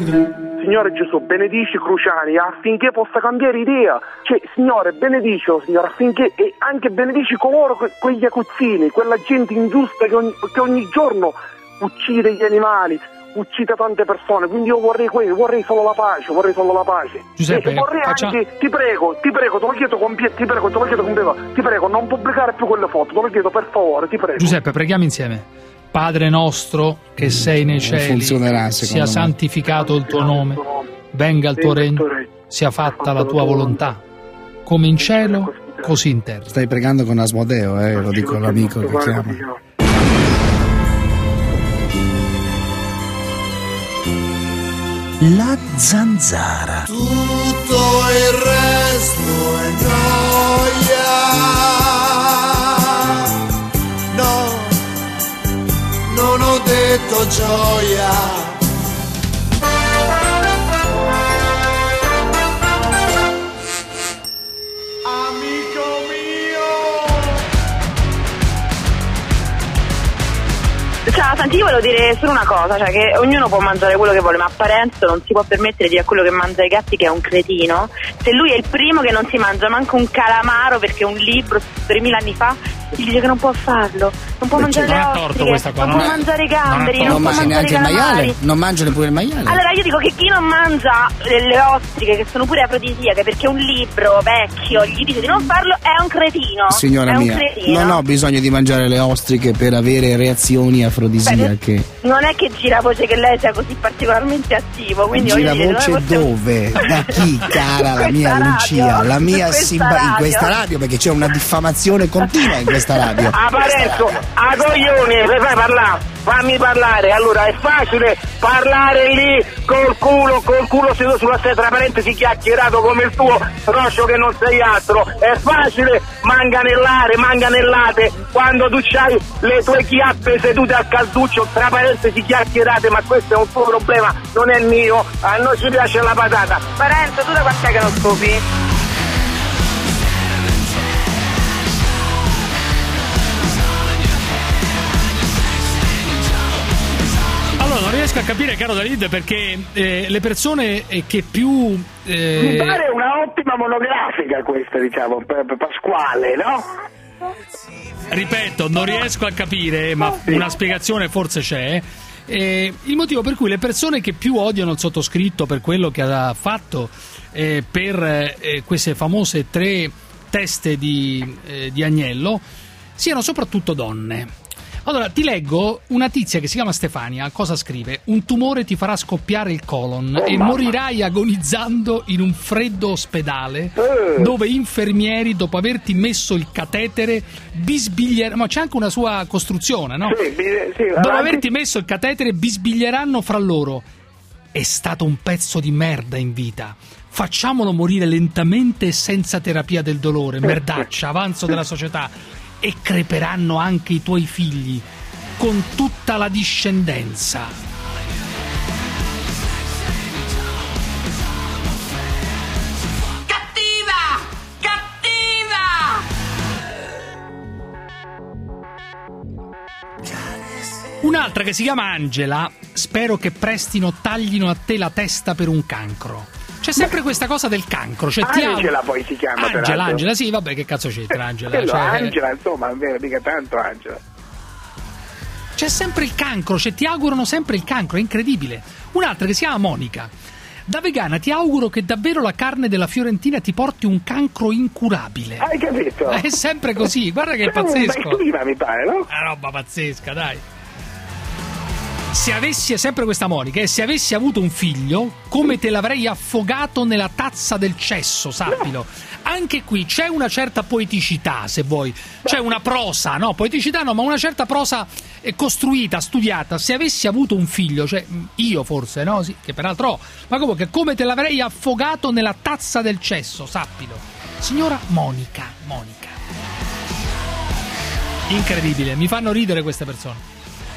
Signore Gesù, benedici Cruciani affinché possa cambiare idea. Cioè, Signore, benedicilo, Signore, affinché e anche benedici coloro, quegli aguzzini, quella gente ingiusta che ogni giorno uccide gli animali, uccide tante persone. Quindi io vorrei solo la pace. Giuseppe, vorrei anche, ti prego, te lo chiedo con pietà, ti prego, non pubblicare più quelle foto, te lo chiedo per favore, ti prego. Giuseppe, preghiamo insieme. Padre nostro che sei nei cieli, sia santificato il tuo nome, venga il tuo regno, sia fatta la tua volontà, come in cielo, così in terra. Stai pregando con Asmodeo, lo dico all'amico che chiama. La zanzara. Tutto il resto è noia. No, non ho detto gioia. Ciao, senti, io volevo dire solo una cosa, cioè che ognuno può mangiare quello che vuole, ma Parenzo non si può permettere di dire a quello che mangia i gatti che è un cretino. Se lui è il primo che non si mangia manco un calamaro perché un libro 3000 anni fa gli dice che non può farlo, non può mangiare le ostriche, non può mangiare i gamberi, non può mangiare i calamari, non mangia neppure il maiale. Allora io dico che chi non mangia le ostriche, che sono pure afrodisiache, perché un libro vecchio gli dice di non farlo, è un cretino. Signora mia, non ho bisogno di mangiare le ostriche per avere reazioni afrodisiache. Beh, non è che gira voce che lei sia così particolarmente attivo, quindi gira voce dove? Da chi, cara la mia Lucia? La mia in questa radio, perché c'è una diffamazione continua in questa radio. A Parenzo, a coglioni, le fai parlare? Fammi parlare. Allora è facile parlare lì col culo seduto sulla sedia, tra parentesi chiacchierato come il tuo Roscio che non sei altro. È facile manganellate quando tu c'hai le tue chiappe sedute al calduccio, tra parentesi chiacchierate, ma questo è un tuo problema, non è il mio. A noi ci piace la patata. Parenzo, tu da quant'è che non scopi? Allora, non riesco a capire, caro David, perché le persone che più... Mi pare una ottima monografica questa, diciamo, per Pasquale, no? Ripeto, non riesco a capire, ma una spiegazione forse c'è. Il motivo per cui le persone che più odiano il sottoscritto per quello che ha fatto per queste famose 3 teste di agnello siano soprattutto donne. Allora, ti leggo una tizia che si chiama Stefania. Cosa scrive? Un tumore ti farà scoppiare il colon e morirai agonizzando in un freddo ospedale dove infermieri, dopo averti messo il catetere, bisbiglieranno. Ma c'è anche una sua costruzione, no? Sì, dopo averti messo il catetere, bisbiglieranno fra loro. È stato un pezzo di merda in vita. Facciamolo morire lentamente e senza terapia del dolore. Merdaccia, avanzo della società. E creperanno anche i tuoi figli con tutta la discendenza. Cattiva! Un'altra che si chiama Angela, spero che prestino taglino a te la testa per un cancro. C'è sempre questa cosa del cancro, cioè Angela poi si chiama Angela, sì, vabbè, che cazzo c'entra Angela? Angela, insomma, non è mica tanto Angela. C'è sempre il cancro, cioè ti augurano sempre il cancro, è incredibile. Un'altra che si chiama Monica. Da vegana ti auguro che davvero la carne della Fiorentina ti porti un cancro incurabile. Hai capito? È sempre così, guarda che è pazzesco. Mi pare, no? Una roba pazzesca, dai. Se avessi, sempre questa Monica, se avessi avuto un figlio, come te l'avrei affogato nella tazza del cesso, sappilo. Anche qui c'è una certa poeticità, se vuoi. C'è una prosa, no, poeticità no, ma una certa prosa costruita, studiata. Se avessi avuto un figlio, cioè io forse, no, sì, che peraltro ho, ma comunque come te l'avrei affogato nella tazza del cesso, sappilo. Signora Monica. Incredibile, mi fanno ridere queste persone.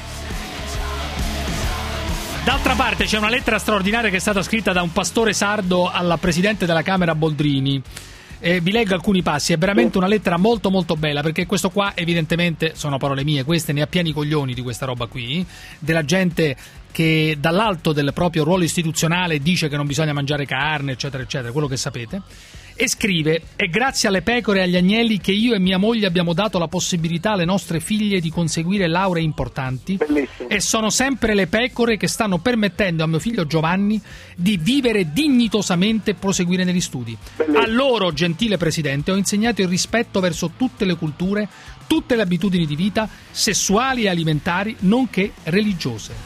D'altra parte c'è una lettera straordinaria che è stata scritta da un pastore sardo alla presidente della Camera Boldrini. Vi leggo alcuni passi, è veramente una lettera molto molto bella, perché questo qua evidentemente sono parole mie, queste ne ha pieni i coglioni di questa roba qui, della gente che dall'alto del proprio ruolo istituzionale dice che non bisogna mangiare carne, eccetera, eccetera, quello che sapete, e scrive: è grazie alle pecore e agli agnelli che io e mia moglie abbiamo dato la possibilità alle nostre figlie di conseguire lauree importanti. Bellissimo. E sono sempre le pecore che stanno permettendo a mio figlio Giovanni di vivere dignitosamente e proseguire negli studi. Bellissimo. A loro, gentile Presidente, ho insegnato il rispetto verso tutte le culture, tutte le abitudini di vita, sessuali e alimentari, nonché religiose.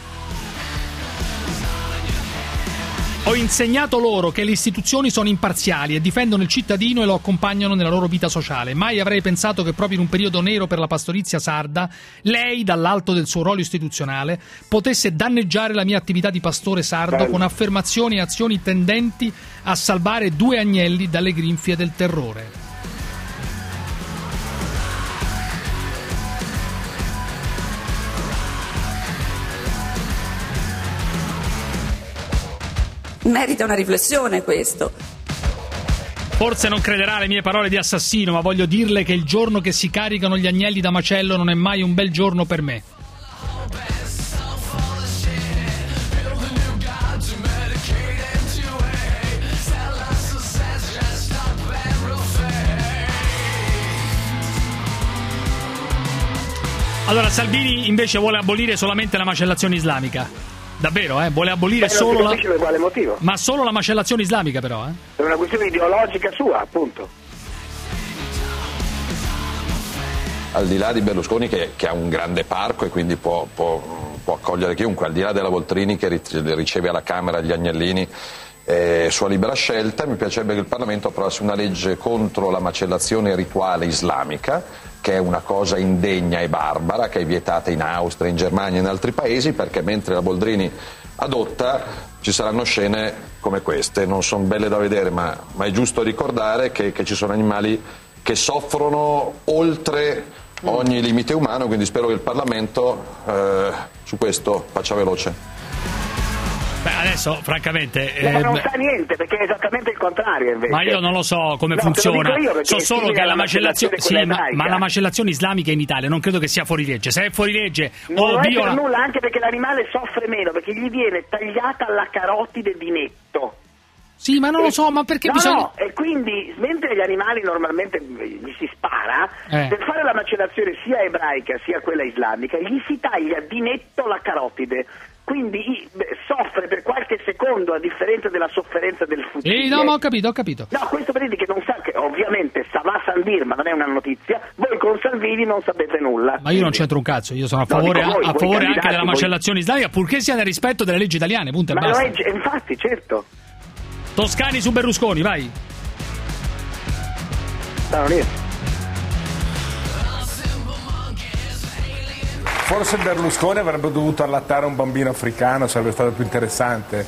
Ho insegnato loro che le istituzioni sono imparziali e difendono il cittadino e lo accompagnano nella loro vita sociale. Mai avrei pensato che proprio in un periodo nero per la pastorizia sarda, lei, dall'alto del suo ruolo istituzionale, potesse danneggiare la mia attività di pastore sardo con affermazioni e azioni tendenti a salvare 2 agnelli dalle grinfie del terrore. Merita una riflessione questo. Forse non crederà alle mie parole di assassino, ma voglio dirle che il giorno che si caricano gli agnelli da macello non è mai un bel giorno per me. Allora, Salvini invece vuole abolire solamente la macellazione islamica. Davvero, vuole abolire solo la... Per quale motivo? Ma solo la macellazione islamica, però, È una questione ideologica sua, appunto. Al di là di Berlusconi che ha un grande parco e quindi può accogliere chiunque, al di là della Voltrini che riceve alla Camera gli agnellini, sua libera scelta, mi piacerebbe che il Parlamento approvasse una legge contro la macellazione rituale islamica, che è una cosa indegna e barbara, che è vietata in Austria, in Germania e in altri paesi, perché mentre la Boldrini adotta ci saranno scene come queste. Non sono belle da vedere, ma è giusto ricordare che ci sono animali che soffrono oltre ogni limite umano, quindi spero che il Parlamento su questo faccia veloce. Beh, adesso, francamente... ma non sa niente, perché è esattamente il contrario, invece. Ma io non lo so come funziona. So solo che la macellazione... Sì, ma la macellazione islamica in Italia non credo che sia fuori legge. Se è fuori legge non è per nulla, anche perché l'animale soffre meno, perché gli viene tagliata la carotide di netto. Sì, ma non lo so, ma perché bisogna... No, e quindi, mentre gli animali normalmente gli si spara, per fare la macellazione sia ebraica sia quella islamica, gli si taglia di netto la carotide. Quindi soffre per qualche secondo, a differenza della sofferenza del fucile. No, ma ho capito. No, questo per dire che non sa, che ovviamente va a San dir, ma non è una notizia. Voi con Salvini non sapete nulla. Ma io non c'entro un cazzo, io sono a favore, a favore anche della macellazione islamica, purché sia nel rispetto delle leggi italiane, punto e basta. Ma infatti, certo. Toscani su Berlusconi, vai. No, non riesco. Forse Berlusconi avrebbe dovuto allattare un bambino africano, sarebbe stato più interessante.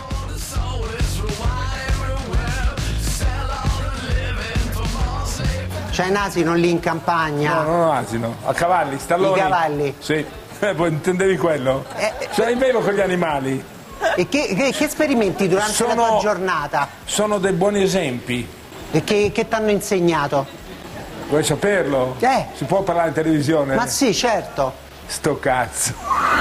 C'è un asino lì in campagna? No, non asino, a cavalli, stalloni. I cavalli? Sì, intendevi quello? Ce l'avevo con gli animali. E che esperimenti durante la tua giornata? Sono dei buoni esempi. E che ti hanno insegnato? Vuoi saperlo? Si può parlare in televisione? Ma sì, certo. Sto cazzo.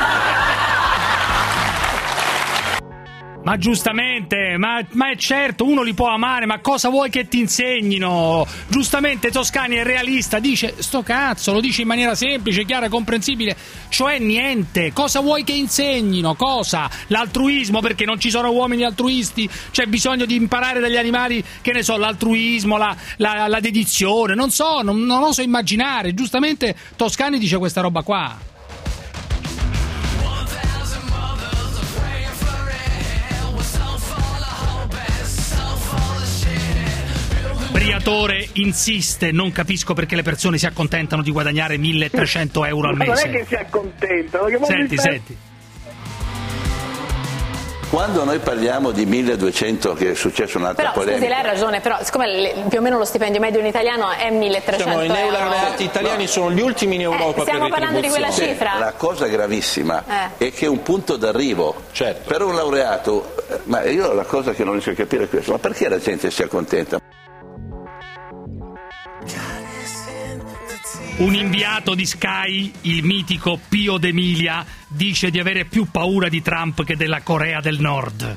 Ma giustamente, ma è certo, uno li può amare, ma cosa vuoi che ti insegnino? Giustamente Toscani è realista, dice sto cazzo, lo dice in maniera semplice, chiara, comprensibile, cioè niente. Cosa vuoi che insegnino? Cosa? L'altruismo, perché non ci sono uomini altruisti, c'è bisogno di imparare dagli animali, che ne so, l'altruismo, la dedizione, non oso immaginare. Giustamente Toscani dice questa roba qua. Briatore insiste, non capisco perché le persone si accontentano di guadagnare 1.300 euro al mese. Non è che si accontentano. Senti. Quando noi parliamo di 1.200, che è successo un'altra polemica... Scusi, lei ha ragione, però siccome più o meno lo stipendio medio in italiano è 1.300 euro... I neolaureati italiani sono gli ultimi in Europa stiamo per parlando di quella cifra? La cosa gravissima è che è un punto d'arrivo per un laureato, ma io la cosa che non riesco a capire è questo, ma perché la gente si accontenta? Un inviato di Sky, il mitico Pio D'Emilia, dice di avere più paura di Trump che della Corea del Nord.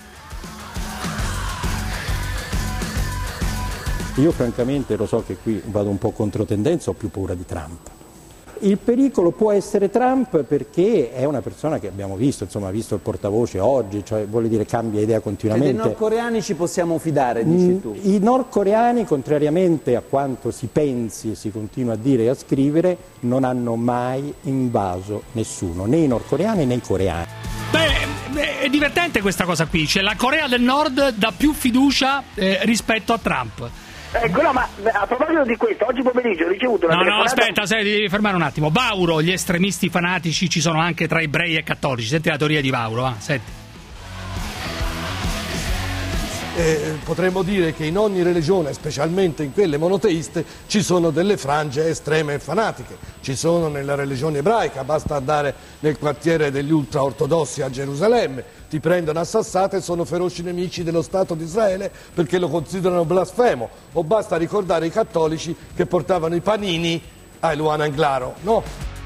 Io francamente lo so che qui vado un po' controtendenza, ho più paura di Trump. Il pericolo può essere Trump perché è una persona che abbiamo visto, insomma, ha visto il portavoce oggi, cioè vuole dire cambia idea continuamente. Dei nordcoreani ci possiamo fidare, dici tu? I nordcoreani, contrariamente a quanto si pensi e si continua a dire e a scrivere, non hanno mai invaso nessuno, né i nordcoreani né i coreani. Beh, è divertente questa cosa qui, cioè la Corea del Nord dà più fiducia rispetto a Trump. Ecco, no, ma a proposito di questo, oggi pomeriggio ho ricevuto una telefonata... No, aspetta, devi fermare un attimo. Vauro, gli estremisti fanatici ci sono anche tra ebrei e cattolici. Senti la teoria di Vauro, senti. Potremmo dire che in ogni religione, specialmente in quelle monoteiste, ci sono delle frange estreme e fanatiche. Ci sono nella religione ebraica, basta andare nel quartiere degli ultraortodossi a Gerusalemme, ti prendono a sassate e sono feroci nemici dello Stato di Israele perché lo considerano blasfemo, o basta ricordare i cattolici che portavano i panini a Eluana Englaro, no?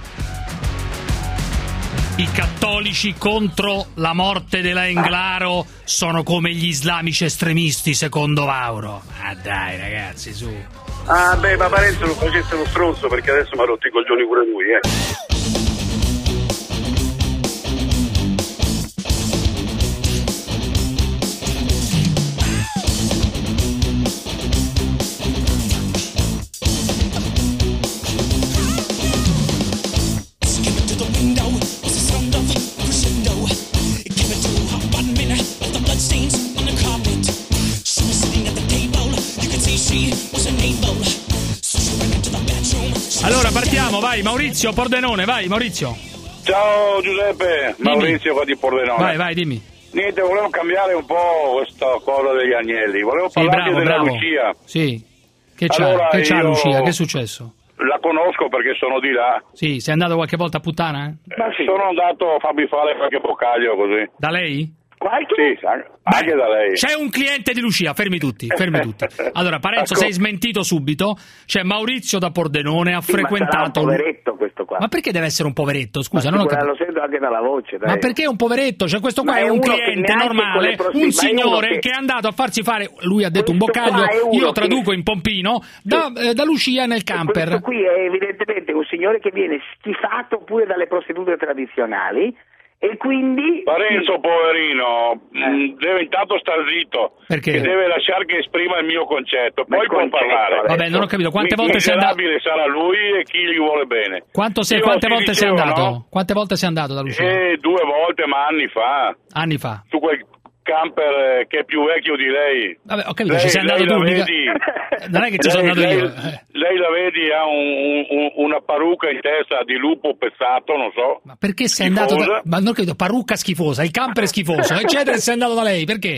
I cattolici contro la morte della Englaro sono come gli islamici estremisti, secondo Vauro. Ah dai ragazzi, su. Ah beh, ma Parenzo non facesse lo stronzo perché adesso mi ha rotto i coglioni pure lui, Allora partiamo, vai Maurizio Pordenone, vai Maurizio. Ciao Giuseppe, Dimmi. Maurizio qua di Pordenone. Vai, dimmi. Niente, volevo cambiare un po' questa cosa degli agnelli, volevo parlarti della Lucia. Sì, che c'ha, Allora, che c'ha io Lucia, che è successo? La conosco perché sono di là. Sì, sei andato qualche volta a puttana? Sono andato a farmi fare qualche boccaglio così. Da lei? Sì, anche da lei. C'è un cliente di Lucia, fermi tutti. Allora, Parenzo, sei smentito subito. C'è Maurizio da Pordenone, ha frequentato... Ma sarà un poveretto questo qua. Ma perché deve essere un poveretto? Scusa, ma non ho capito. lo sento anche dalla voce, dai. Ma perché è un poveretto? Cioè, questo qua è un cliente normale, un signore che è andato a farsi fare, lui ha detto un boccaglio, io traduco in pompino, da Lucia nel camper. Questo qui è evidentemente un signore che viene schifato pure dalle prostitute tradizionali. E quindi... Parenzo, poverino, deve intanto star zitto. Perché? Che deve lasciare che esprima il mio concetto, poi può parlare. Vabbè, non ho capito, quante volte sei andato? Sarà lui e chi gli vuole bene. Quante volte sei andato? No? Quante volte sei andato da Lucia? 2 volte, ma anni fa. Anni fa? Su quel camper che è più vecchio di lei. Vabbè, ho capito, ci sei andato tu. Non è che ci sono andato io. Lei la vedi, ha una parrucca in testa di lupo pezzato, non so. Ma perché sei andato ma non credo, parrucca schifosa, il camper è schifoso, eccetera, e sei andato da lei, perché?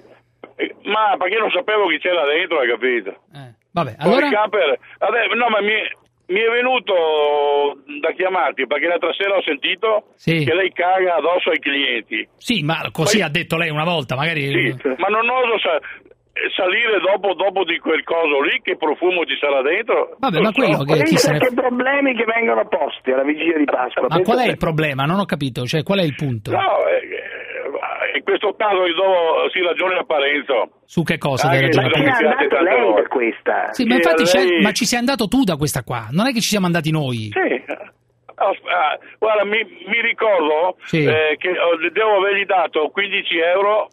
Ma perché non sapevo chi c'era dentro, hai capito? Vabbè, allora... Il camper, no, ma mi è venuto da chiamarti perché l'altra sera ho sentito che lei caga addosso ai clienti. Sì, ma così ha detto lei una volta, magari... Sì, ma non oso salire dopo di quel coso lì, che profumo ci sarà dentro. Vabbè, ma quello che... Che problemi che vengono posti alla vigilia di Pasqua. Ma qual è il problema? Non ho capito, cioè qual è il punto? No, in questo caso io do ragione a Parenzo. Su che cosa dai ragione? Ma ci è andato lei per questa. Sì, ma infatti ma ci sei andato tu da questa qua, non è che ci siamo andati noi. Sì. Guarda, mi ricordo che devo avergli dato 15 euro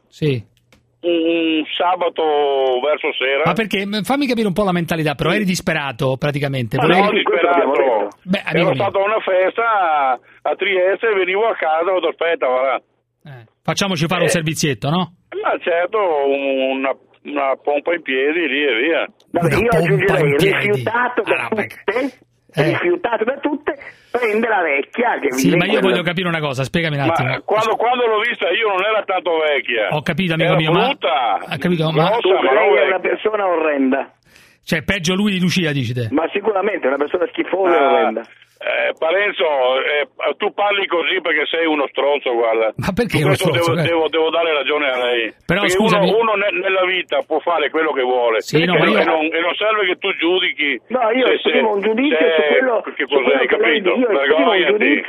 un sabato verso sera. Ma perché? Fammi capire un po' la mentalità, però eri disperato praticamente. Ma no, disperato. Ero stato a una festa a Trieste e venivo a casa, ho detto aspetta, guarda. Facciamoci fare un servizietto, no? Ma certo, una pompa in piedi, lì e via. Vabbè, io aggiungerei rifiutato da tutte, prende la vecchia che sì, ma io voglio capire una cosa, spiegami un attimo. Ma quando l'ho vista io non era tanto vecchia. Ho capito, amico mio, brutta, ha capito, grossa, ma lei è una persona orrenda. Cioè, peggio lui di Lucia, dici te? Ma sicuramente, è una persona schifosa e orrenda. Parenzo, tu parli così perché sei uno stronzo, guarda. Ma perché uno stronzo? Devo dare ragione a lei. Però perché scusami, uno nella vita può fare quello che vuole, sì, no, e non serve che tu giudichi. No, io esprimo un giudizio su quello che cosa hai capito? Vergognati.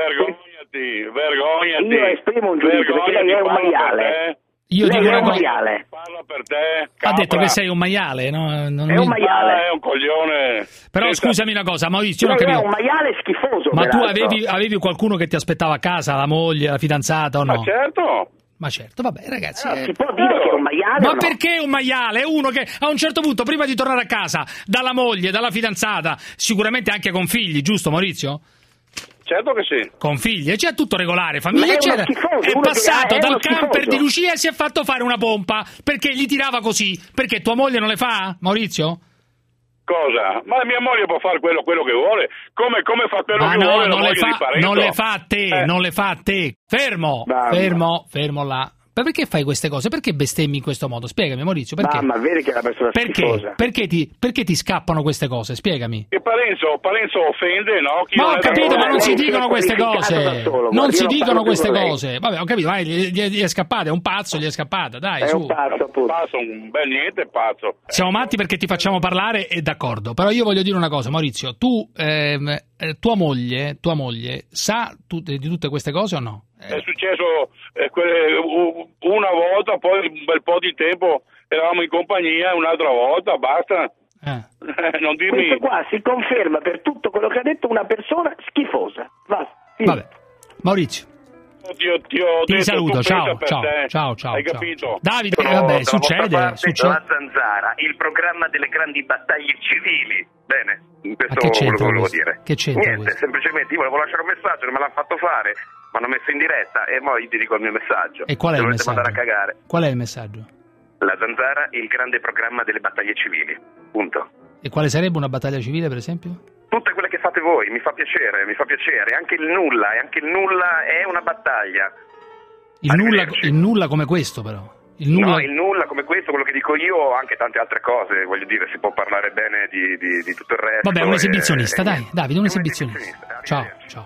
Io esprimo un giudizio perché lei è un maiale. Io dico una cosa. Parla per te. Ha detto che sei un maiale, no? È un maiale. È un coglione. Però scusami una cosa, Maurizio, non è un maiale schifoso. Ma tu avevi qualcuno che ti aspettava a casa, la moglie, la fidanzata o no? Ma certo, vabbè, ragazzi. Si può dire che è un maiale? Ma perché un maiale? È uno che a un certo punto, prima di tornare a casa, dalla moglie, dalla fidanzata, sicuramente anche con figli, giusto, Maurizio? Certo che sì. Con figli, c'è tutto regolare, famiglia eccetera. È passato dal camper di Lucia e si è fatto fare una pompa perché gli tirava così. Perché tua moglie non le fa, Maurizio? Cosa? Ma mia moglie può fare quello che vuole. Come fa quello che vuole la moglie di Parenzo? Non le fa a te, non le fa a te. Fermo là. Ma perché fai queste cose? Perché bestemmi in questo modo? Spiegami, Maurizio, perché? Ma vedi che è una persona schifosa. Perché ti scappano queste cose? Spiegami. Che Parenzo offende, no? Ma ho capito, ma non si dicono queste cose. Non si dicono queste cose. Vabbè, ho capito, vai, gli è scappata, è un pazzo, gli è scappata, dai, su. È un pazzo, appunto. Un bel niente pazzo. Siamo matti perché ti facciamo parlare, e d'accordo. Però io voglio dire una cosa, Maurizio, tu, tua moglie sa di tutte queste cose o no? È successo una volta, poi un bel po' di tempo eravamo in compagnia, un'altra volta, basta. Non dirmi... Questo qua si conferma per tutto quello che ha detto una persona schifosa. Vabbè, Maurizio. Ti saluto, ciao. Hai capito? Davide, vabbè, succede. La Zanzara, il programma delle grandi battaglie civili. Bene, questo volevo dire. Che c'entra? Niente, semplicemente io volevo lasciare un messaggio, non me l'hanno fatto fare, mi hanno messo in diretta e poi ti dico il mio messaggio. E qual è il messaggio? Mandare a cagare. Qual è il messaggio? La Zanzara, il grande programma delle battaglie civili. Punto. E quale sarebbe una battaglia civile, per esempio? Tutte quelle che fate voi, mi fa piacere. Anche il nulla è una battaglia. Il nulla come questo, però. Il nulla come questo, quello che dico io, anche tante altre cose, voglio dire, si può parlare bene di tutto il resto. Vabbè, un esibizionista, dai, Davide, un esibizionista. Ciao.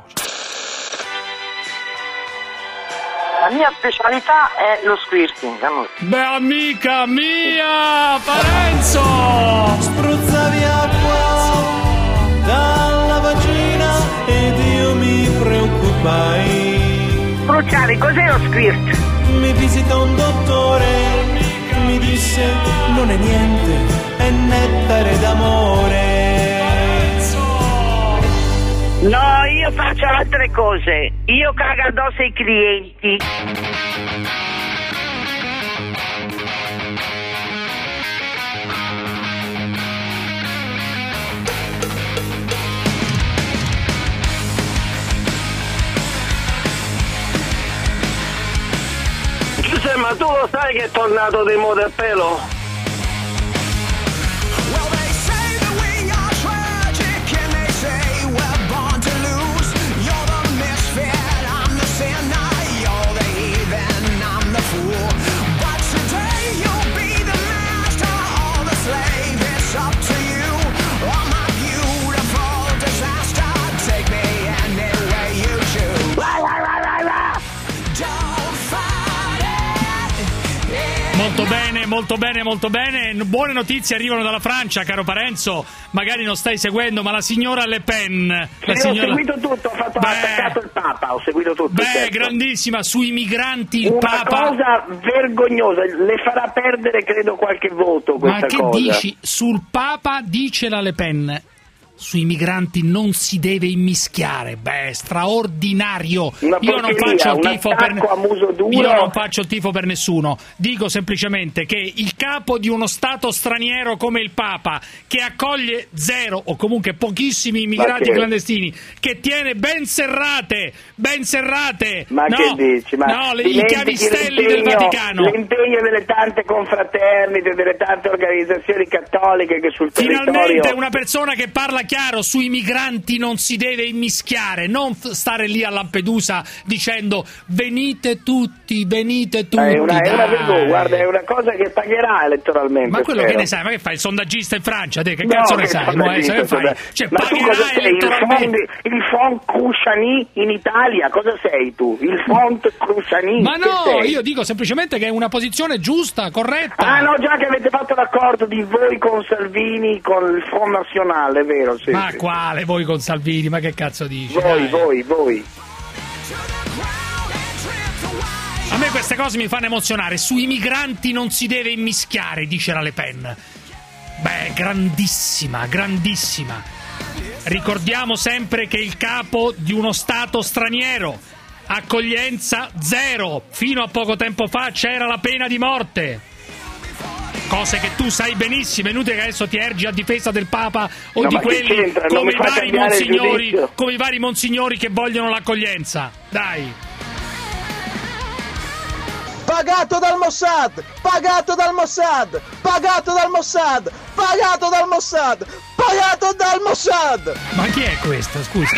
La mia specialità è lo squirting, amore. Beh, amica mia, Parenzo! Spruzza via acqua dalla vagina ed io mi preoccupai. Cruciani, cos'è lo squirt? Mi visita un dottore, mi disse non è niente, è nettare d'amore. No, io faccio altre cose. Io cago addosso ai clienti. Giuseppe, ma tu lo sai che è tornato di moda il pelo? Molto bene. Buone notizie arrivano dalla Francia, caro Parenzo. Magari non stai seguendo, ma la signora Le Pen. Ho seguito tutto, ho attaccato il Papa, ho seguito tutto. Certo. Grandissima, sui migranti il Papa. Una cosa vergognosa, le farà perdere credo qualche voto questa cosa. Ma che dici? Sul Papa dice la Le Pen: sui migranti non si deve immischiare. Straordinario. Io non faccio il tifo per nessuno. Dico semplicemente che il capo di uno stato straniero come il Papa, che accoglie zero o comunque pochissimi immigrati clandestini, che tiene ben serrate. Ma che dici? I chiavistelli del Vaticano. L'impegno delle tante confraternite, delle tante organizzazioni cattoliche che sul territorio. Finalmente una persona che parla chiaro, sui migranti non si deve immischiare, non stare lì a Lampedusa dicendo venite tutti, È una vergogna, guarda, è una cosa che pagherà elettoralmente. Ma quello spero. che ne sai? Ma che fai? Il sondaggista in Francia? Te, che cazzo ne sai? Che fai? Cioè, ma tu cosa sei? Il Font Cruciani in Italia? Cosa sei tu? Il Font Cruciani? Ma no, io dico semplicemente che è una posizione giusta, corretta. Ah no, già che avete fatto l'accordo di voi con Salvini, con il Front Nazionale, vero? Sì, ma sì. quale voi con Salvini? Ma che cazzo dici? Voi. A me queste cose mi fanno emozionare. Sui migranti non si deve immischiare, dice la Le Pen. Beh, grandissima. Ricordiamo sempre che il capo di uno Stato straniero, accoglienza zero. Fino a poco tempo fa c'era la pena di morte. Cose che tu sai benissimo, è inutile che adesso ti ergi a difesa del Papa o di quelli come i vari monsignori che vogliono l'accoglienza. Dai. Pagato dal Mossad! Pagato dal Mossad! Pagato dal Mossad! Pagato dal Mossad! Pagato dal Mossad! Ma chi è questo? Scusa.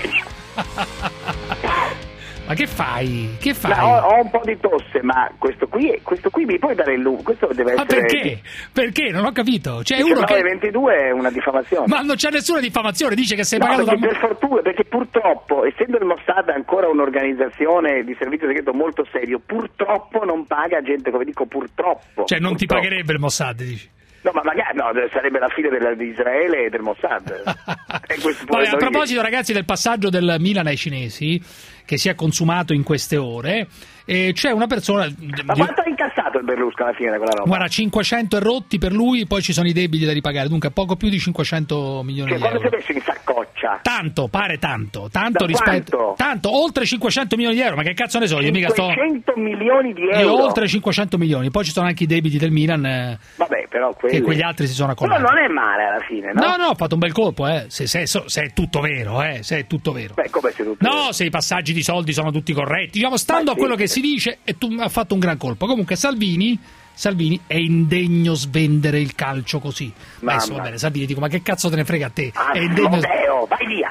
Ma che fai? No, ho un po' di tosse, ma questo qui mi puoi dare il lume? Questo deve essere. Ma perché? Perché? Non ho capito. Cioè, 1922 è una diffamazione. Ma non c'è nessuna diffamazione, dice che sei pagato per fortuna, perché purtroppo, essendo il Mossad ancora un'organizzazione di servizio segreto molto serio, purtroppo non paga gente, come dico, purtroppo. Cioè, non ti pagherebbe il Mossad, dici? No, ma magari sarebbe la fine di Israele e del Mossad. Poi, a proposito, ragazzi, del passaggio del Milan ai cinesi, che si è consumato in queste ore, c'è una persona. Ma quanto ha incassato il Berlusconi alla fine da quella roba? Guarda, 500 e rotti per lui, poi ci sono i debiti da ripagare, dunque poco più di 500 milioni di euro. Quando si è messo in saccoccia? Tanto, pare tanto Da rispetto. Tanto, oltre 500 milioni di euro, ma che cazzo ne so, io mica sto. 500 milioni di euro? Oltre 500 milioni, poi ci sono anche i debiti del Milan. Vabbè, però che quegli altri si sono accollati. Però non è male alla fine, no? No, ha fatto un bel colpo, se è tutto vero, se è tutto vero. Beh, come se è tutto vero? Se i passaggi di soldi sono tutti corretti, diciamo, stando a quello che si dice, ha fatto un gran colpo. Comunque Salvini è indegno svendere il calcio così. Adesso va bene, Salvini, dico, ma che cazzo te ne frega a te? È indegno. Vai via.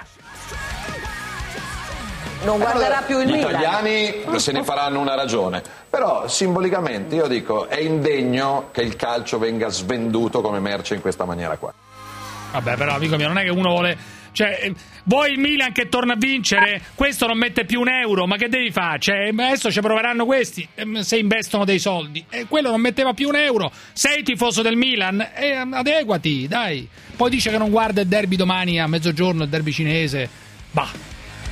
Non guarderà più il Gli Milan. italiani se ne faranno una ragione, però simbolicamente io dico è indegno che il calcio venga svenduto come merce in questa maniera qua. Vabbè, però amico mio, non è che uno vuole, cioè, vuoi il Milan che torna a vincere, questo non mette più un euro, ma che devi fare? Cioè, adesso ci proveranno questi se investono dei soldi, e quello non metteva più un euro. Sei tifoso del Milan, adeguati, dai. Poi dice che non guarda il derby domani a mezzogiorno, il derby cinese. Bah.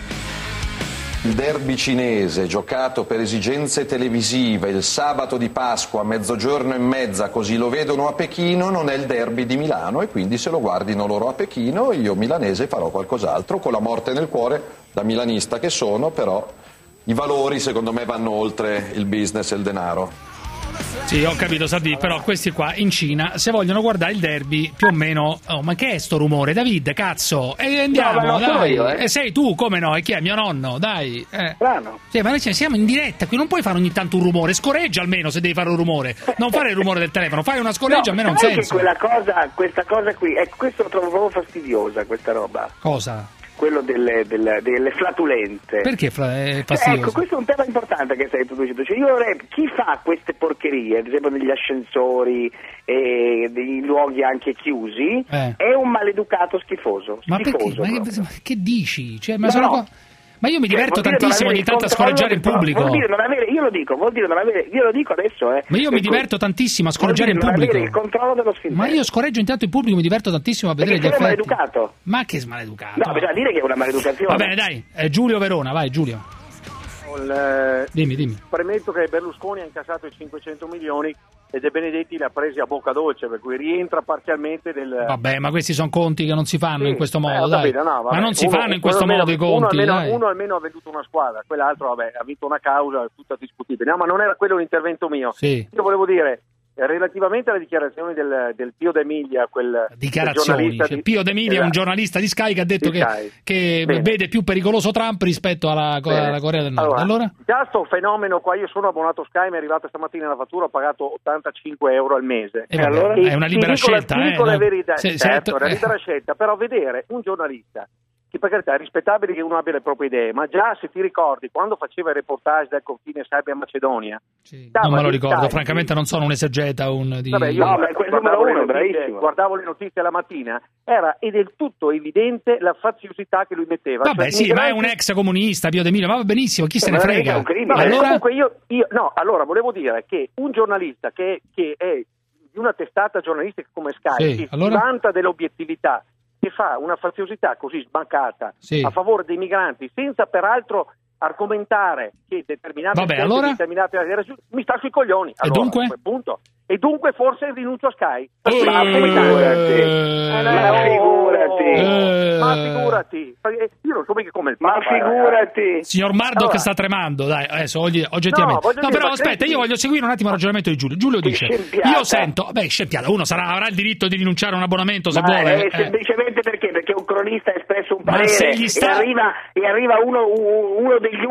Il derby cinese giocato per esigenze televisive il sabato di Pasqua a mezzogiorno e mezza, così lo vedono a Pechino, non è il derby di Milano, e quindi se lo guardino loro a Pechino, io milanese farò qualcos'altro, con la morte nel cuore, da milanista che sono, però i valori secondo me vanno oltre il business e il denaro. Sì, ho capito, Salvi, però questi qua in Cina, se vogliono guardare il derby, più o meno. Oh, ma che è sto rumore, David? Cazzo! Andiamo, no, dai. Io, sei tu, come no? E chi è? Mio nonno, dai. Strano. Sì, ma noi siamo in diretta, qui non puoi fare ogni tanto un rumore. Scorreggia almeno se devi fare un rumore. Non fare il rumore del telefono, fai una scorreggia, almeno un senso. Questa cosa qui, questo lo trovo proprio fastidiosa, questa roba. Cosa? Quello delle flatulenze. Perché è fastidioso? Ecco, questo è un tema importante che stai introducendo. Cioè, io vorrei, chi fa queste porcherie, ad esempio negli ascensori e dei luoghi anche chiusi, è un maleducato schifoso. Ma perché? Ma che dici? Cioè, ma io mi diverto tantissimo ogni tanto a scorreggiare in pubblico. Vuol dire non avere, io lo dico adesso, Ma io mi diverto tantissimo a scorreggiare in pubblico. Non avere il controllo dello sfintere. Ma io scorreggio intanto in pubblico, mi diverto tantissimo a vedere gli effetti. Maleducato. Ma che maleducato? No, bisogna dire che è una maleducazione. Va bene, dai, Giulio Verona, vai Giulio. Dimmi. Premetto che Berlusconi ha incassato i 500 milioni e De Benedetti li ha presi a bocca dolce, per cui rientra parzialmente del. Vabbè, ma questi sono conti che non si fanno in questo modo, dai. Ma non si fanno in questo modo i conti, uno almeno ha venduto una squadra, quell'altro ha vinto una causa tutta discutibile. No, ma non era quello l'intervento mio. Sì. Io volevo dire, relativamente alle dichiarazioni del Pio D'Emilia, quel dichiarazioni, cioè, Pio D'Emilia è un giornalista di Sky che ha detto che vede più pericoloso Trump rispetto alla Corea del Nord. Allora? Già sto fenomeno qua, io sono abbonato Sky, mi è arrivata stamattina la fattura, ho pagato 85 euro al mese. Allora? È una libera scelta. La verità, certo, è una libera scelta, però vedere un giornalista che per carità è rispettabile che uno abbia le proprie idee, ma già se ti ricordi quando faceva il reportage del confine Serbia-Macedonia, non me lo ricordo, francamente non sono un esegeta Vabbè, io guardavo le notizie la mattina, era del tutto evidente la faziosità che lui metteva. Vabbè, cioè, ma è un ex comunista, Pio D'Emilia, ma va benissimo, chi se ne frega? Allora? Comunque allora volevo dire che un giornalista che è di una testata giornalistica come Sky, si vanta dell'obiettività, che fa una faziosità così sbancata a favore dei migranti, senza peraltro argomentare che determinate mi sta sui coglioni. Allora, dunque? Punto. E dunque forse rinuncio a Sky. Ma figurati. Io non so mica come il Papa. Ma figurati. Signor Murdoch sta tremando, dai, adesso oggettivamente. No, però aspetta, io voglio seguire un attimo il ragionamento di Giulio. Giulio dice: io sento, scempiata, uno avrà il diritto di rinunciare a un abbonamento se vuole. Semplicemente perché un cronista ha espresso un parere e arriva uno degli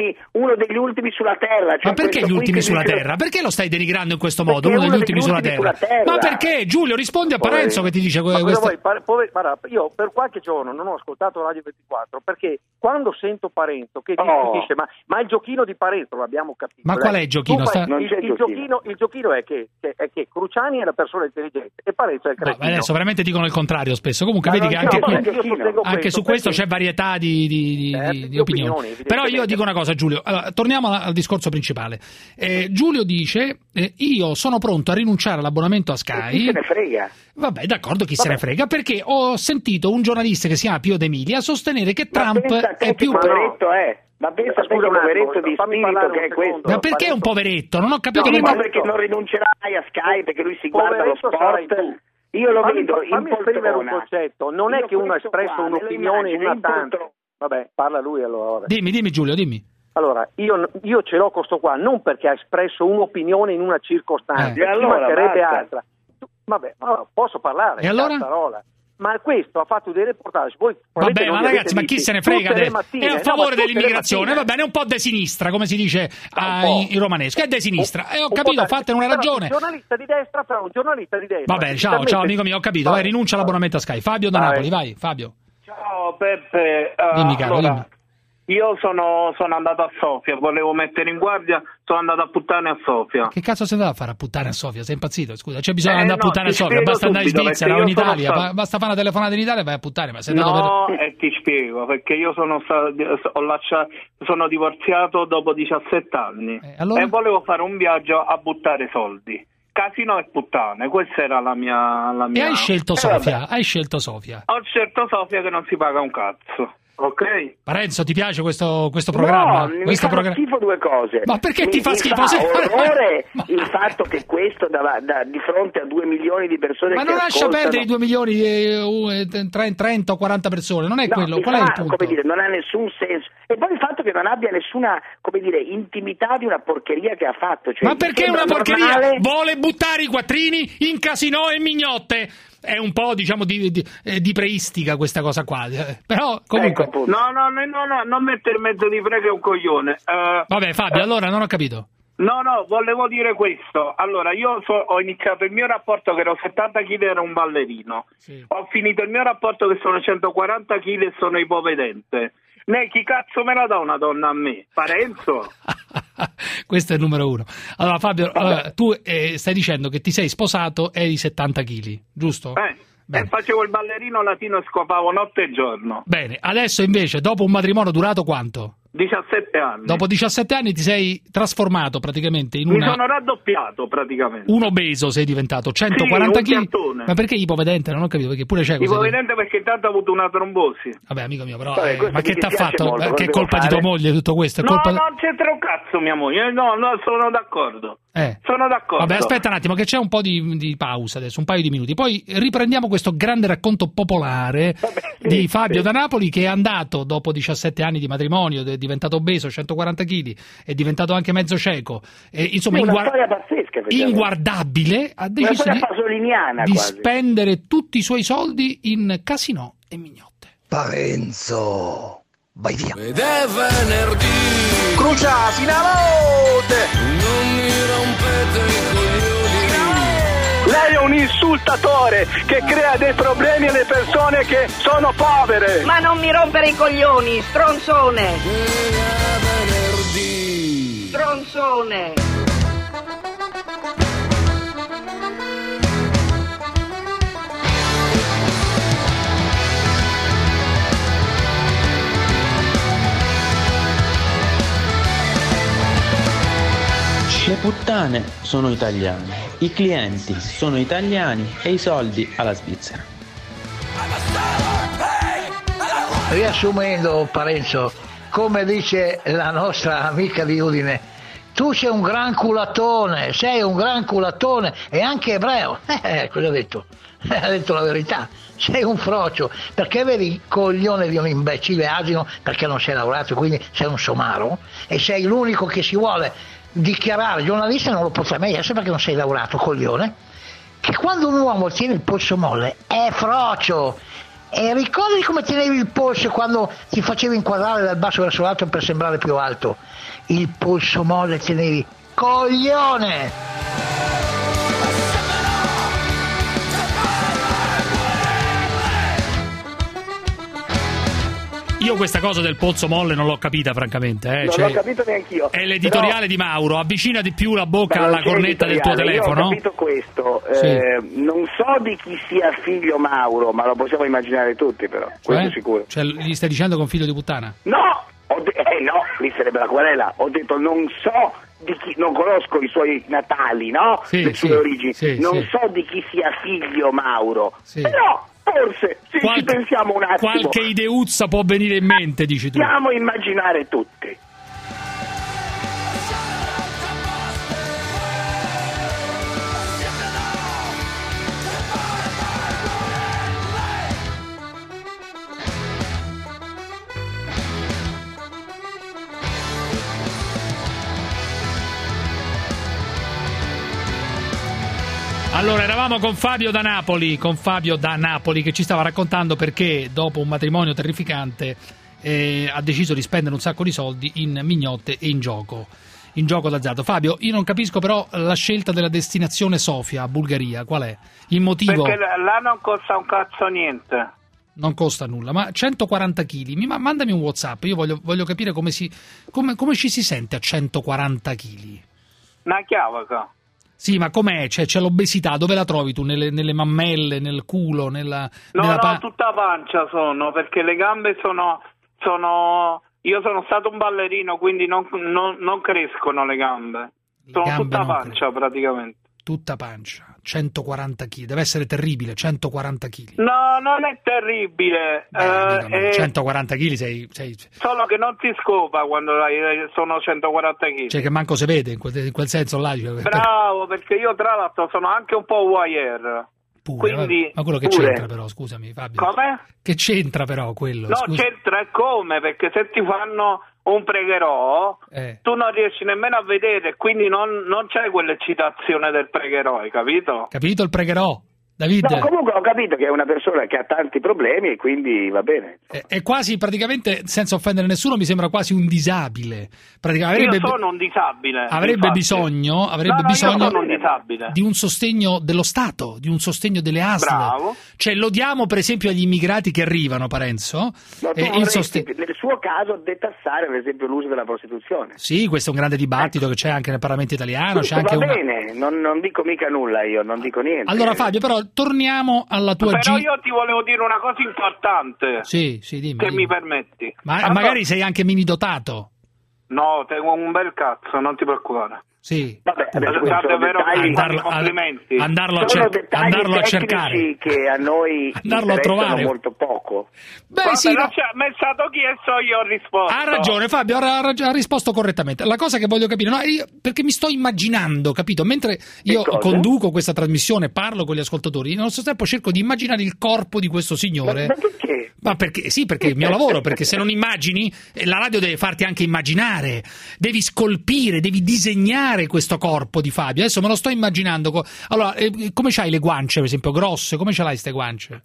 ultimi sulla terra. Cioè ma perché gli ultimi sulla terra? Perché lo stai denigrando in questo modo? Uno degli ultimi sulla terra. Ma perché? Giulio, rispondi a Parenzo che ti dice questo. Io per qualche giorno non ho ascoltato Radio 24 perché quando sento Parenzo che dice ma il giochino di Parenzo l'abbiamo capito. Ma qual è il giochino? Il giochino è che Cruciani è la persona intelligente e Parenzo è il cretino. Adesso veramente dicono il contrario spesso. Comunque vedi che anche su questo c'è varietà di opinioni. Però io dico una cosa, Giulio. Allora, torniamo al discorso principale. Giulio dice io sono pronto a rinunciare all'abbonamento a Sky. Chi se ne frega? Vabbè, d'accordo, chi se ne frega, perché ho sentito un giornalista che si chiama Pio D'Emilia sostenere che Trump è più poveretto Ma pensa che poveretto di spirito che è questo. Ma perché è un poveretto? Non ho capito. Perché non rinuncerà mai a Sky, perché lui si guarda lo sport. Io lo vedo in esprimere un concetto, non è che uno ha espresso un'opinione in una tanto. Vabbè, parla lui allora. Dimmi Giulio, dimmi. Allora, io ce l'ho questo qua, non perché ha espresso un'opinione in una circostanza, e allora mancherebbe altra. Vabbè, posso parlare? E allora? Ma questo ha fatto dei reportage. Voi vabbè, ma ragazzi, ma chi se ne frega? È a favore dell'immigrazione, va bene, è un po' de sinistra, come si dice in romanesco, è de sinistra. Ho capito, fatene una ragione. Un giornalista di destra fra un giornalista di destra. Vabbè, ciao amico mio, ho capito. Vai, rinuncia all'abbonamento a Sky. Fabio da Napoli, vai, Fabio. Ciao Peppe. Dimmi caro, dimmi. Io sono andato a Sofia, volevo mettere in guardia, sono andato a puttane a Sofia. Che cazzo sei andato a fare a puttane a Sofia? Sei impazzito? Scusa, c'è bisogno di andare a puttane a Sofia, basta andare in Svizzera o in Italia, basta fare una telefonata in Italia e vai a puttane, ma sei andato ti spiego, perché io sono divorziato dopo 17 anni e volevo fare un viaggio a buttare soldi. Casino e puttane, questa era la mia... E hai scelto Sofia? Hai scelto Sofia? Ho scelto Sofia che non si paga un cazzo. Ok. Parenzo, ti piace questo programma? No, mi fa schifo due cose. Ma perché ti fa schifo? Mi fa orrore il fatto che questo di fronte a 2 milioni di persone ma che non lascia perdere i 2 milioni 30 o 40 persone, non è quello. Qual è il punto? Come dire, non ha nessun senso. E poi il fatto che non abbia nessuna, come dire, intimità di una porcheria che ha fatto. Cioè, ma perché una porcheria? Normale... Vuole buttare i quattrini in casino e mignotte. È un po', diciamo, di preistica questa cosa qua. Però, comunque... No, non mettere in mezzo di prego un coglione. Vabbè, Fabio, allora non ho capito. No, volevo dire questo. Allora, io ho iniziato il mio rapporto che ero 70 kg e ero un ballerino. Sì. Ho finito il mio rapporto che sono 140 kg e sono ipovedente. Chi cazzo me la dà una donna a me? Parenzo? Questo è il numero uno. Allora Fabio, tu stai dicendo che ti sei sposato e eri 70 kg, giusto? E facevo il ballerino latino e scopavo notte e giorno. Bene, adesso invece dopo un matrimonio durato quanto? 17 anni. Dopo 17 anni ti sei trasformato praticamente in Mi sono raddoppiato praticamente. Un obeso sei diventato, 140 kg. Ma perché ipovedente? Non ho capito, perché pure c'è così. Ipovedente perché intanto ho avuto una trombosi. Vabbè, amico mio, però ma che t'ha fatto? Molto, che è colpa di tua moglie tutto questo? No, non c'entra un cazzo mia moglie. No, sono d'accordo. Sono d'accordo. Vabbè, aspetta un attimo che c'è un po' di pausa adesso, un paio di minuti. Poi riprendiamo questo grande racconto popolare di Fabio da Napoli che è andato dopo 17 anni di matrimonio, di diventato obeso, 140 kg, è diventato anche mezzo cieco, insomma una storia pazzesca, inguardabile, ha deciso di spendere tutti i suoi soldi in casinò e mignotte. Parenzo, vai via. Ed è venerdì, Crucia, fino a notte! non mi rompete i coglioni. Lei è un insultatore che crea dei problemi alle persone che sono povere. Ma non mi rompere i coglioni, stronzone. Ed è venerdì. Stronzone. Le puttane sono italiane, i clienti sono italiani e i soldi alla Svizzera. Riassumendo, Parenzo, come dice la nostra amica di Udine, tu sei un gran culatone e anche ebreo. Cosa ha detto? Ha detto la verità. Sei un frocio, perché vedi coglione di un imbecille asino perché non sei laureato, quindi sei un somaro e sei l'unico che si vuole dichiarare giornalista, non lo potrai mai essere perché non sei laureato, coglione, che quando un uomo tiene il polso molle è frocio. E ricordi come tenevi il polso quando ti facevi inquadrare dal basso verso l'alto per sembrare più alto? Il polso molle tenevi, coglione. Io questa cosa del polso molle non l'ho capita francamente. Non l'ho capito neanch'io. È l'editoriale di Mauro, avvicina di più la bocca alla cornetta del tuo telefono. Io ho capito questo, sì. Non so di chi sia figlio Mauro, ma lo possiamo immaginare tutti però, questo sicuro. Cioè gli stai dicendo che è un figlio di puttana? No, no, lì sarebbe la querela, ho detto non so di chi, non conosco i suoi natali, no? Le sue origini, non so di chi sia figlio Mauro, però... Forse, se ci pensiamo un attimo... Qualche ideuzza può venire in mente, dici tu. Possiamo immaginare tutti. Allora, eravamo con Fabio da Napoli, che ci stava raccontando perché dopo un matrimonio terrificante ha deciso di spendere un sacco di soldi in mignotte e in gioco d'azzardo. Fabio, io non capisco però la scelta della destinazione Sofia, Bulgaria, qual è? Il motivo? Perché là non costa un cazzo niente. Non costa nulla, ma 140 kg, mandami un WhatsApp, io voglio capire come ci si sente a 140 kg. Una chiavaca. Sì, ma com'è? C'è l'obesità, dove la trovi tu? Nelle mammelle, nel culo, nella tutta pancia sono, perché le gambe sono... Io sono stato un ballerino, quindi non crescono le gambe. Sono tutta pancia praticamente. Tutta pancia, 140 kg, deve essere terribile, 140 kg. No, non è terribile. 140 kg sei... Solo che non si scopa quando sono 140 kg. Cioè che manco si vede in quel senso là. Bravo, perché io tra l'altro sono anche un po' voyeur. Quindi, ma quello che c'entra però, scusami Fabio. Come? Che c'entra però quello? No, c'entra e come, perché se ti fanno un pregherò, tu non riesci nemmeno a vedere, quindi non c'è quell'eccitazione del pregherò, hai capito? Capito il pregherò? David. No, comunque ho capito che è una persona che ha tanti problemi e quindi va bene. È quasi, praticamente, senza offendere nessuno, mi sembra quasi un disabile. Io sono un disabile. Avrebbe bisogno io sono un disabile. Di un sostegno dello Stato, di un sostegno delle ASL. Bravo. Cioè lo diamo per esempio agli immigrati che arrivano, Parenzo. No, nel suo caso detassare ad esempio l'uso della prostituzione. Sì, questo è un grande dibattito che c'è anche nel Parlamento italiano. Tutto, c'è anche va bene, non dico mica nulla io, non dico niente. Allora Fabio, però torniamo alla tua Però io ti volevo dire una cosa importante. Sì, dimmi. Mi permetti. Ma magari sei anche mini dotato. No, tengo un bel cazzo, non ti preoccupare. Sì. Vabbè, adesso sono dettagli, andarlo a cercare, che a noi andarlo a trovare molto poco. Beh, sì, mi è stato chiesto, io ho risposto. Ha ragione Fabio, ha risposto correttamente. La cosa che voglio capire, perché mi sto immaginando, capito? Mentre io conduco questa trasmissione, parlo con gli ascoltatori, nello stesso tempo cerco di immaginare il corpo di questo signore. Ma perché? Ma perché? Sì, perché è il mio lavoro, perché se non immagini, la radio deve farti anche immaginare, devi scolpire, devi disegnare questo corpo di Fabio. Adesso me lo sto immaginando. Allora, come c'hai le guance, per esempio, grosse? Come ce l'hai ste guance?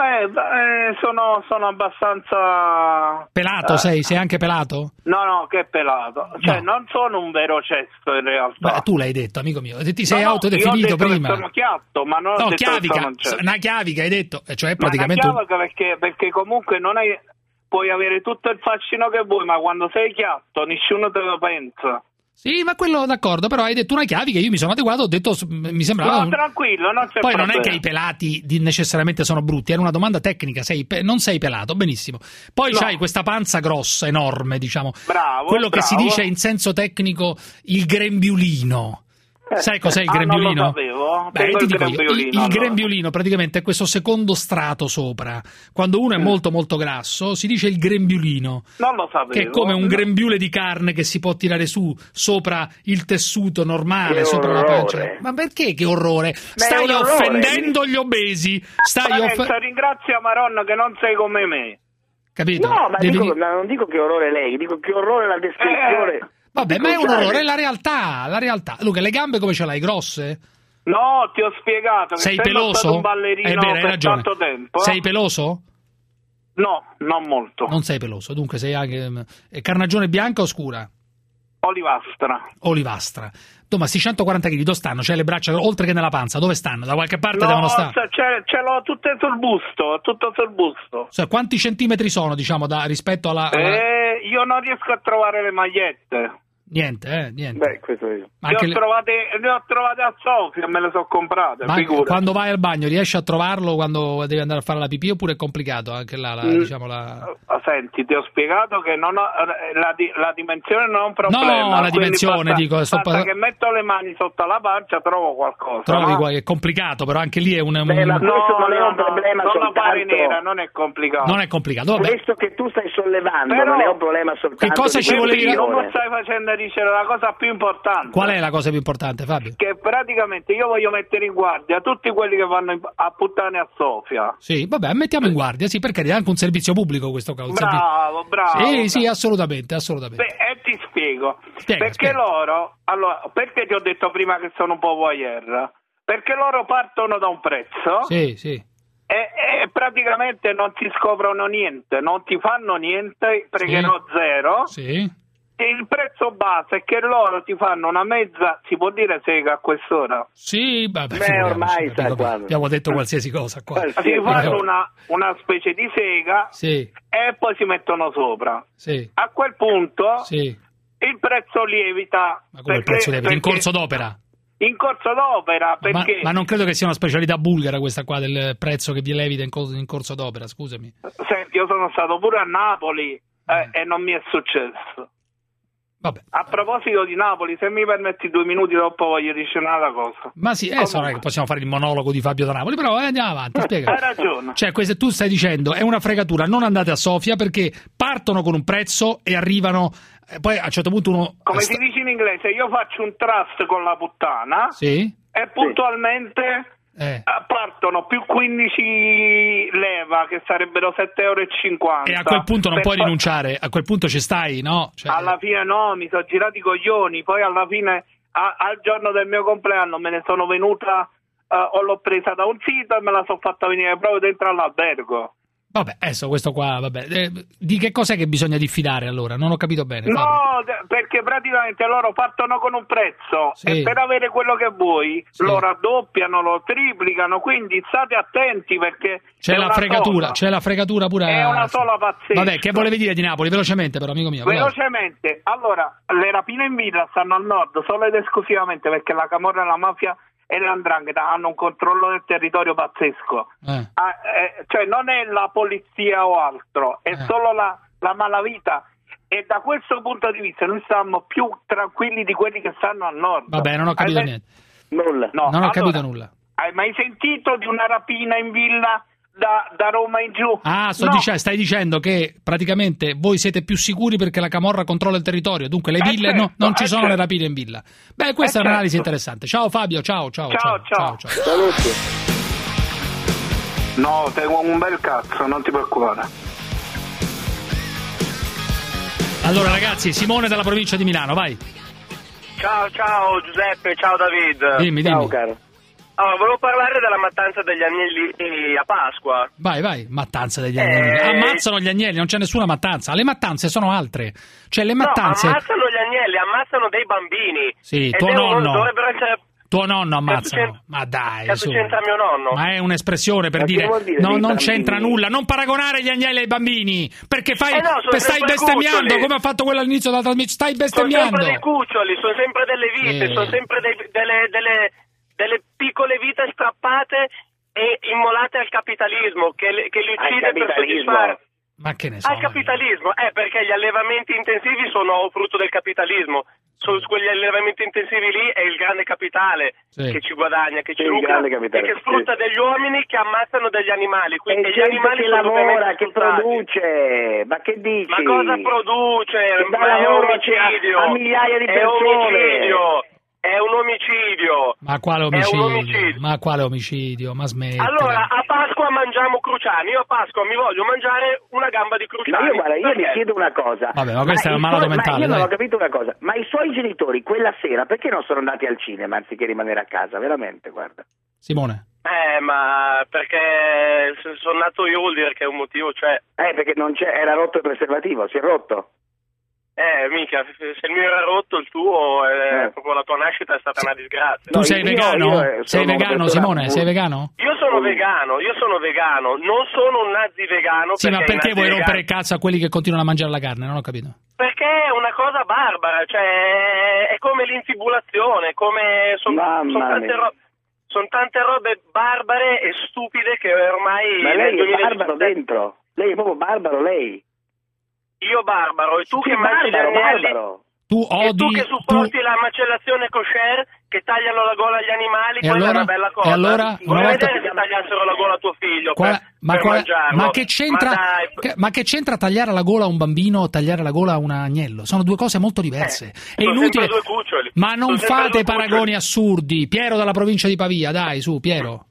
Sono abbastanza... Pelato sei? Sei anche pelato? No, che pelato. Cioè, non sono un vero cesto in realtà. Beh, tu l'hai detto, amico mio. Ti sei autodefinito prima. Che sono chiatto, ma non ho detto chiavica, una chiavica hai detto. Cioè, praticamente una chiavica perché comunque non hai... Puoi avere tutto il fascino che vuoi, ma quando sei chiatto nessuno te lo pensa. Sì, ma quello d'accordo, però hai detto una chiavica, io mi sono adeguato, ho detto, mi sembrava... No, tranquillo, non c'è Poi problema. Non è che i pelati necessariamente sono brutti, era una domanda tecnica, non sei pelato, benissimo. Poi c'hai questa panza grossa, enorme, diciamo. Bravo, quello che si dice in senso tecnico il grembiulino. Sai cos'è il grembiulino? Non lo sapevo. Beh, ti dico il grembiulino praticamente è questo secondo strato sopra. Quando uno è molto molto grasso si dice il grembiulino. Non lo sapevo. Che è come un grembiule di carne che si può tirare su sopra il tessuto normale, sopra la pancia. Ma perché che orrore? Stai offendendo gli obesi. Ringrazia Maronna che non sei come me. Capito? No, ma non dico che orrore lei, dico che orrore la descrizione. Vabbè, ma è un orrore, è la realtà. Luca, le gambe come ce l'hai? Grosse? No, ti ho spiegato che sei peloso? Stato un ballerino per tanto tempo. Sei peloso? No, non molto. Non sei peloso, dunque sei anche... carnagione bianca o scura? Olivastra. Ma sti 140 kg dove stanno? Cioè le braccia, oltre che nella panza, dove stanno? Da qualche parte devono stare? Ce l'ho tutte sul busto, tutto sul busto. Cioè, quanti centimetri sono, diciamo, rispetto alla... Io non riesco a trovare le magliette. Niente. Beh, questo io. Le ho trovate a Sofia, me le sono comprate. Ma quando vai al bagno riesci a trovarlo quando devi andare a fare la pipì oppure è complicato anche là? Senti, ti ho spiegato che non ho, la dimensione non è un problema. No, la dimensione dico. Basta che metto le mani sotto la pancia trovo qualcosa. Trovi, è complicato, però anche lì è ma questo non è un problema soltanto. Non la pare nera, non è complicato. Non è complicato, vabbè. Questo che tu stai sollevando non è un problema soltanto. Che cosa ci volevi dire? Non stai facendo dicere la cosa più importante. Qual è la cosa più importante, Fabio? Che praticamente io voglio mettere in guardia tutti quelli che vanno a puttane a Sofia. Sì, vabbè, mettiamo in guardia, sì, perché è anche un servizio pubblico questo caso. Bravo. Sì, assolutamente. E ti spiego. Loro, allora, perché ti ho detto prima che sono un po' voyeur? Perché loro partono da un prezzo. Sì. E praticamente non ti scoprono niente, non ti fanno niente, pregherò zero. Sì. Il prezzo base è che loro ti fanno una mezza, si può dire sega a quest'ora? Sì, vabbè, ormai sai quando. Abbiamo detto qualsiasi cosa qua. Si fanno una specie di sega e poi si mettono sopra. Sì. A quel punto il prezzo lievita. Ma come il prezzo lievita? In corso d'opera? In corso d'opera, perché... Ma non credo che sia una specialità bulgara questa qua del prezzo che vi lievita in corso d'opera, scusami. Senti, io sono stato pure a Napoli e non mi è successo. Vabbè. A proposito di Napoli, se mi permetti 2 minuti dopo voglio dire una cosa. Ma sì, non è che possiamo fare il monologo di Fabio da Napoli, però andiamo avanti, spiega. Hai ragione. Cioè, questo tu stai dicendo è una fregatura, non andate a Sofia perché partono con un prezzo e arrivano, poi a un certo punto uno... Come si dice in inglese, io faccio un trust con la puttana e puntualmente... partono più 15 leva che sarebbero 7,50 €. E a quel punto non puoi rinunciare, a quel punto ci stai, no? Alla fine no, mi sono girati i coglioni, poi alla fine al giorno del mio compleanno me ne sono venuta, l'ho presa da un sito e me la sono fatta venire proprio dentro all'albergo. Vabbè, adesso questo qua, vabbè. Di che cos'è che bisogna diffidare allora? Non ho capito bene. No, perché praticamente loro partono con un prezzo e per avere quello che vuoi lo raddoppiano, lo triplicano, quindi state attenti perché c'è la fregatura pure. È una sola pazzesca. Vabbè, che volevi dire di Napoli? Velocemente però, amico mio. Velocemente. Allora, le rapine in villa stanno al nord solo ed esclusivamente perché la camorra e la mafia e l''ndrangheta hanno un controllo del territorio pazzesco. Cioè non è la polizia o altro, è solo la malavita. e da questo punto di vista noi siamo più tranquilli di quelli che stanno a nord. Vabbè, non ho capito niente. Nulla. No, Non ho capito nulla. Hai mai sentito di una rapina in villa da Roma in giù? Stai dicendo che praticamente voi siete più sicuri perché la camorra controlla il territorio, dunque le ville non ci sono le rapine in villa. Beh, questa è un'analisi interessante. Ciao Fabio, ciao. Saluti. No, tengo un bel cazzo, non ti preoccupare. Allora ragazzi, Simone dalla provincia di Milano, vai. Ciao Giuseppe, ciao David. Dimmi. Ciao caro. Allora, volevo parlare della mattanza degli agnelli a Pasqua. Vai, mattanza degli agnelli. Ammazzano gli agnelli, non c'è nessuna mattanza. Le mattanze sono altre. Cioè le mattanze... No, ammazzano gli agnelli, ammazzano dei bambini. Sì, tuo nonno ammazzano. Ma dai, cazzo c'entra mio nonno? Ma è un'espressione per dire non c'entra nulla. Non paragonare gli agnelli ai bambini, perché stai bestemmiando, come ha fatto quello all'inizio della trasmissione. Stai bestemmiando. Sono sempre dei cuccioli, sono sempre delle vite, sono sempre delle piccole vite strappate e immolate al capitalismo che li uccide per soddisfare. Ma che ne so? Al capitalismo, perché gli allevamenti intensivi sono frutto del capitalismo. Su quegli allevamenti intensivi lì è il grande capitale che ci guadagna, che ci lucra e che sfrutta degli uomini che ammazzano degli animali. Quindi gli animali che lavora, che produce, ma che dici? Ma cosa produce? Ma è un omicidio a migliaia di persone. È un omicidio. Ma quale omicidio? Ma smettila. Allora, a Pasqua mangiamo cruciani. Io a Pasqua mi voglio mangiare una gamba di cruciani. Ma io mi chiedo una cosa. Vabbè, ma questo è un malato mentale. Io non ho capito una cosa. Ma i suoi genitori quella sera perché non sono andati al cinema anziché rimanere a casa? Veramente, guarda. Simone. Ma perché sono nato io vuol dire che è un motivo, cioè... Perché non c'è, era rotto il preservativo, si è rotto. Mica, se il mio era rotto, il tuo, proprio la tua nascita è stata una disgrazia. Tu sei vegano? Sei vegano, Simone? Sei vegano? Io sono vegano, non sono un nazi vegano. Sì, ma perché vuoi rompere il cazzo a quelli che continuano a mangiare la carne? Non ho capito. Perché è una cosa barbara, cioè è come l'infibulazione, come sono tante robe barbare e stupide che ormai... Ma lei è barbaro dentro, lei è proprio barbaro, lei. Io barbaro, e tu che mangi gli agnelli, e tu che supporti la macellazione kosher, che tagliano la gola agli animali, quella è una bella cosa. E allora? Vorrei vedere che tagliassero la gola a tuo figlio per mangiarlo. Ma che c'entra tagliare la gola a un bambino o tagliare la gola a un agnello? Sono due cose molto diverse. È inutile. Due cuccioli. Ma non fate paragoni assurdi. Piero dalla provincia di Pavia, dai, su, Piero.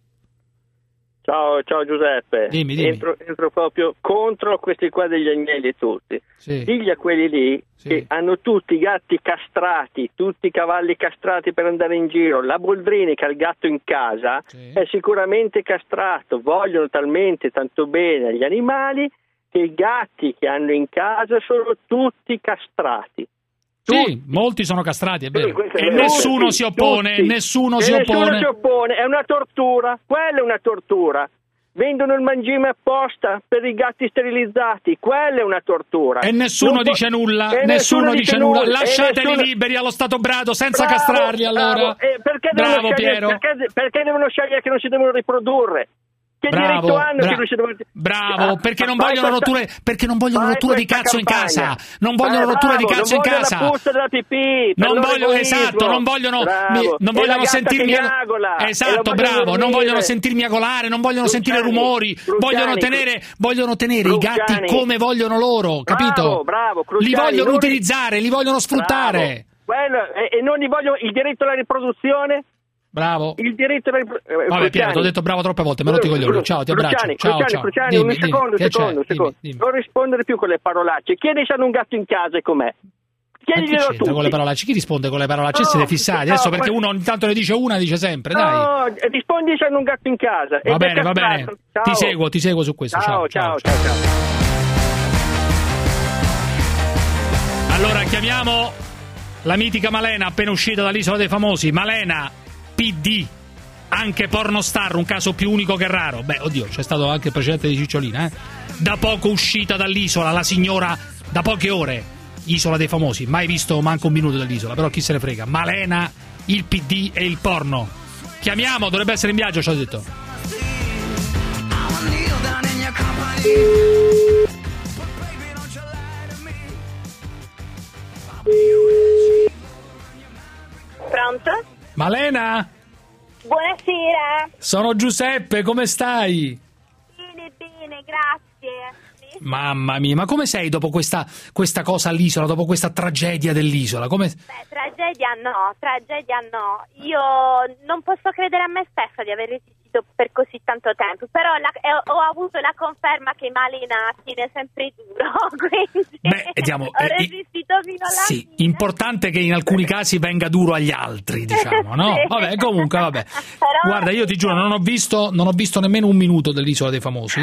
Ciao Giuseppe, dimmi. Entro proprio contro questi qua degli agnelli tutti. Digli a quelli lì che hanno tutti i gatti castrati, tutti i cavalli castrati per andare in giro. La Boldrini che ha il gatto in casa è sicuramente castrato, vogliono talmente tanto bene agli animali che i gatti che hanno in casa sono tutti castrati. Sì, molti sono castrati, è vero. E nessuno si oppone, nessuno si oppone. È una tortura, quella è una tortura. Vendono il mangime apposta per i gatti sterilizzati, quella è una tortura. E nessuno dice nulla, lasciateli liberi allo stato brado senza castrarli allora. Bravo Piero. Perché devono scegliere che non si devono riprodurre? Che diritto hanno che non si devono... Bravo, perché non vogliono rotture di cazzo in casa. Non vogliono rotture di cazzo in casa. La puzza della pipì. Non vogliono sentirmi esatto, bravo, non vogliono sentirmi agolare, non vogliono sentire rumori, vogliono tenere i gatti come vogliono loro, capito? Bravo, li vogliono utilizzare, li vogliono sfruttare. E non gli vogliono il diritto alla riproduzione? Bravo. Il diritto alla Vabbè Piero, ti ho detto bravo troppe volte, me lo dico io. Ciao, ti abbraccio. Cruciani, un secondo. Non rispondere più con le parolacce. Chiedi se hanno un gatto in casa e com'è. Chiediglielo a tutti. Con le parolacce? Chi risponde con le parolacce? Siete fissati adesso perché uno ogni tanto ne dice una, dice sempre, dai. No, rispondi se hanno un gatto in casa. Va bene. Ti seguo su questo. Ciao. Allora chiamiamo la mitica Malena appena uscita dall'Isola dei Famosi. Malena, PD, anche pornostar, un caso più unico che raro. Beh, oddio, c'è stato anche il precedente di Cicciolina, Da poco uscita dall'isola, la signora, da poche ore, Isola dei Famosi, mai visto manco un minuto dell'isola, però chi se ne frega. Malena, il PD e il porno. Chiamiamo, dovrebbe essere in viaggio, ci ho detto. Malena? Buonasera. Sono Giuseppe, come stai? Bene, grazie. Mamma mia, ma come sei dopo questa cosa all'isola, dopo questa tragedia dell'isola? Come... Beh, tragedia no. Io non posso credere a me stessa di aver resistito per così tanto tempo, però ho avuto la conferma che Malena tiene sempre duro, quindi ho resistito fino alla fine. Importante che in alcuni casi venga duro agli altri, diciamo, no? Sì. Vabbè, comunque, vabbè. Però... Guarda, io ti giuro, non ho visto nemmeno un minuto dell'Isola dei Famosi,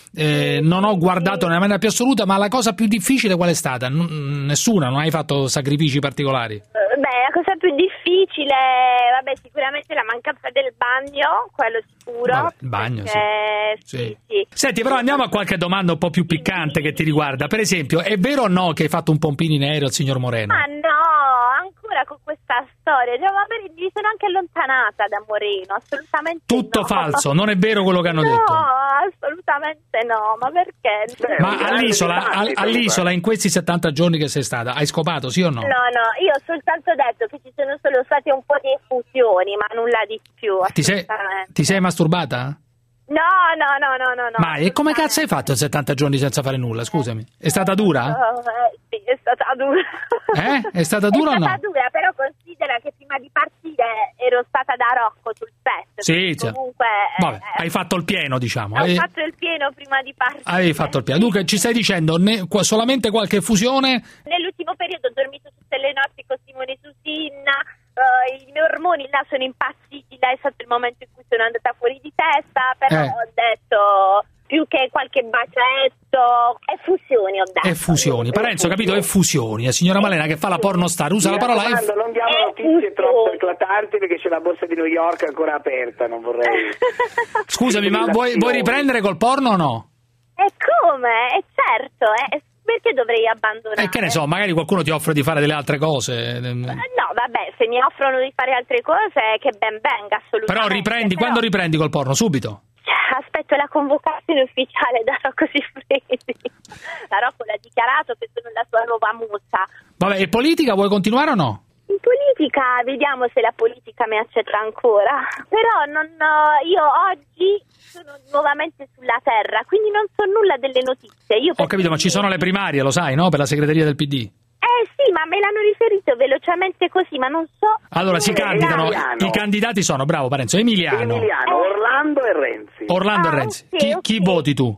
non ho guardato nella maniera più assoluta, ma la cosa più difficile qual è stata? Nessuna, non hai fatto sacrifici particolari? La cosa più difficile, sicuramente la mancanza del bagno, quello sicuro. Vabbè, il bagno, sì. Senti, però andiamo a qualche domanda un po' più piccante che ti riguarda. Per esempio, è vero o no che hai fatto un pompino in aereo al signor Moreno? Ma no, ancora con questa storia. Mi sono anche allontanata da Moreno, assolutamente Tutto no. falso, non è vero quello che hanno detto? No, assolutamente no, ma perché? Ma all'isola in questi 70 giorni che sei stata, hai scopato, sì o no? No, io ho soltanto detto che ci sono solo state un po' di effusioni, ma nulla di più. Ti sei masturbata? No. Ma e come cazzo hai fatto 70 giorni senza fare nulla, scusami? È stata dura? Sì, è stata dura. È stata dura o no? È stata dura, però considera che prima di partire ero stata da Rocco sul set. Sì, comunque... Vabbè, hai fatto il pieno, diciamo. Ho fatto il pieno prima di partire. Avevi fatto il pieno. Dunque, ci stai dicendo solamente qualche fusione? Nell'ultimo periodo ho dormito tutte le notti con Simone Susinna, i miei ormoni là sono impazziti, là è stato il momento in cui sono andata fuori di testa, però ho detto più che qualche bacetto, effusioni ho detto. Effusioni, Parenzo, capito? Effusioni, la signora Malena che fa la pornostar, usa la parola non diamo notizie troppo eclatanti perché c'è la borsa di New York ancora aperta, non vorrei... Scusami, ma vuoi riprendere col porno o no? E come? Certo, perché dovrei abbandonare? Che ne so, magari qualcuno ti offre di fare delle altre cose. No, vabbè, se mi offrono di fare altre cose, che ben venga, assolutamente. Però quando riprendi col porno? Subito? Aspetto la convocazione ufficiale da Rocco Siffredi. La Rocco l'ha dichiarato che sono la sua nuova musa. Vabbè, e politica vuoi continuare o no? In politica, vediamo se la politica mi accetta ancora. Però io oggi sono nuovamente sulla terra, quindi non so nulla delle notizie. Ho capito, ma ci sono le primarie, lo sai, no? Per la segreteria del PD. Sì, ma me l'hanno riferito velocemente così, ma non so... Allora si candidano, i candidati sono, bravo Parenzo, Emiliano, Orlando e Renzi. Orlando e Renzi. Chi voti tu?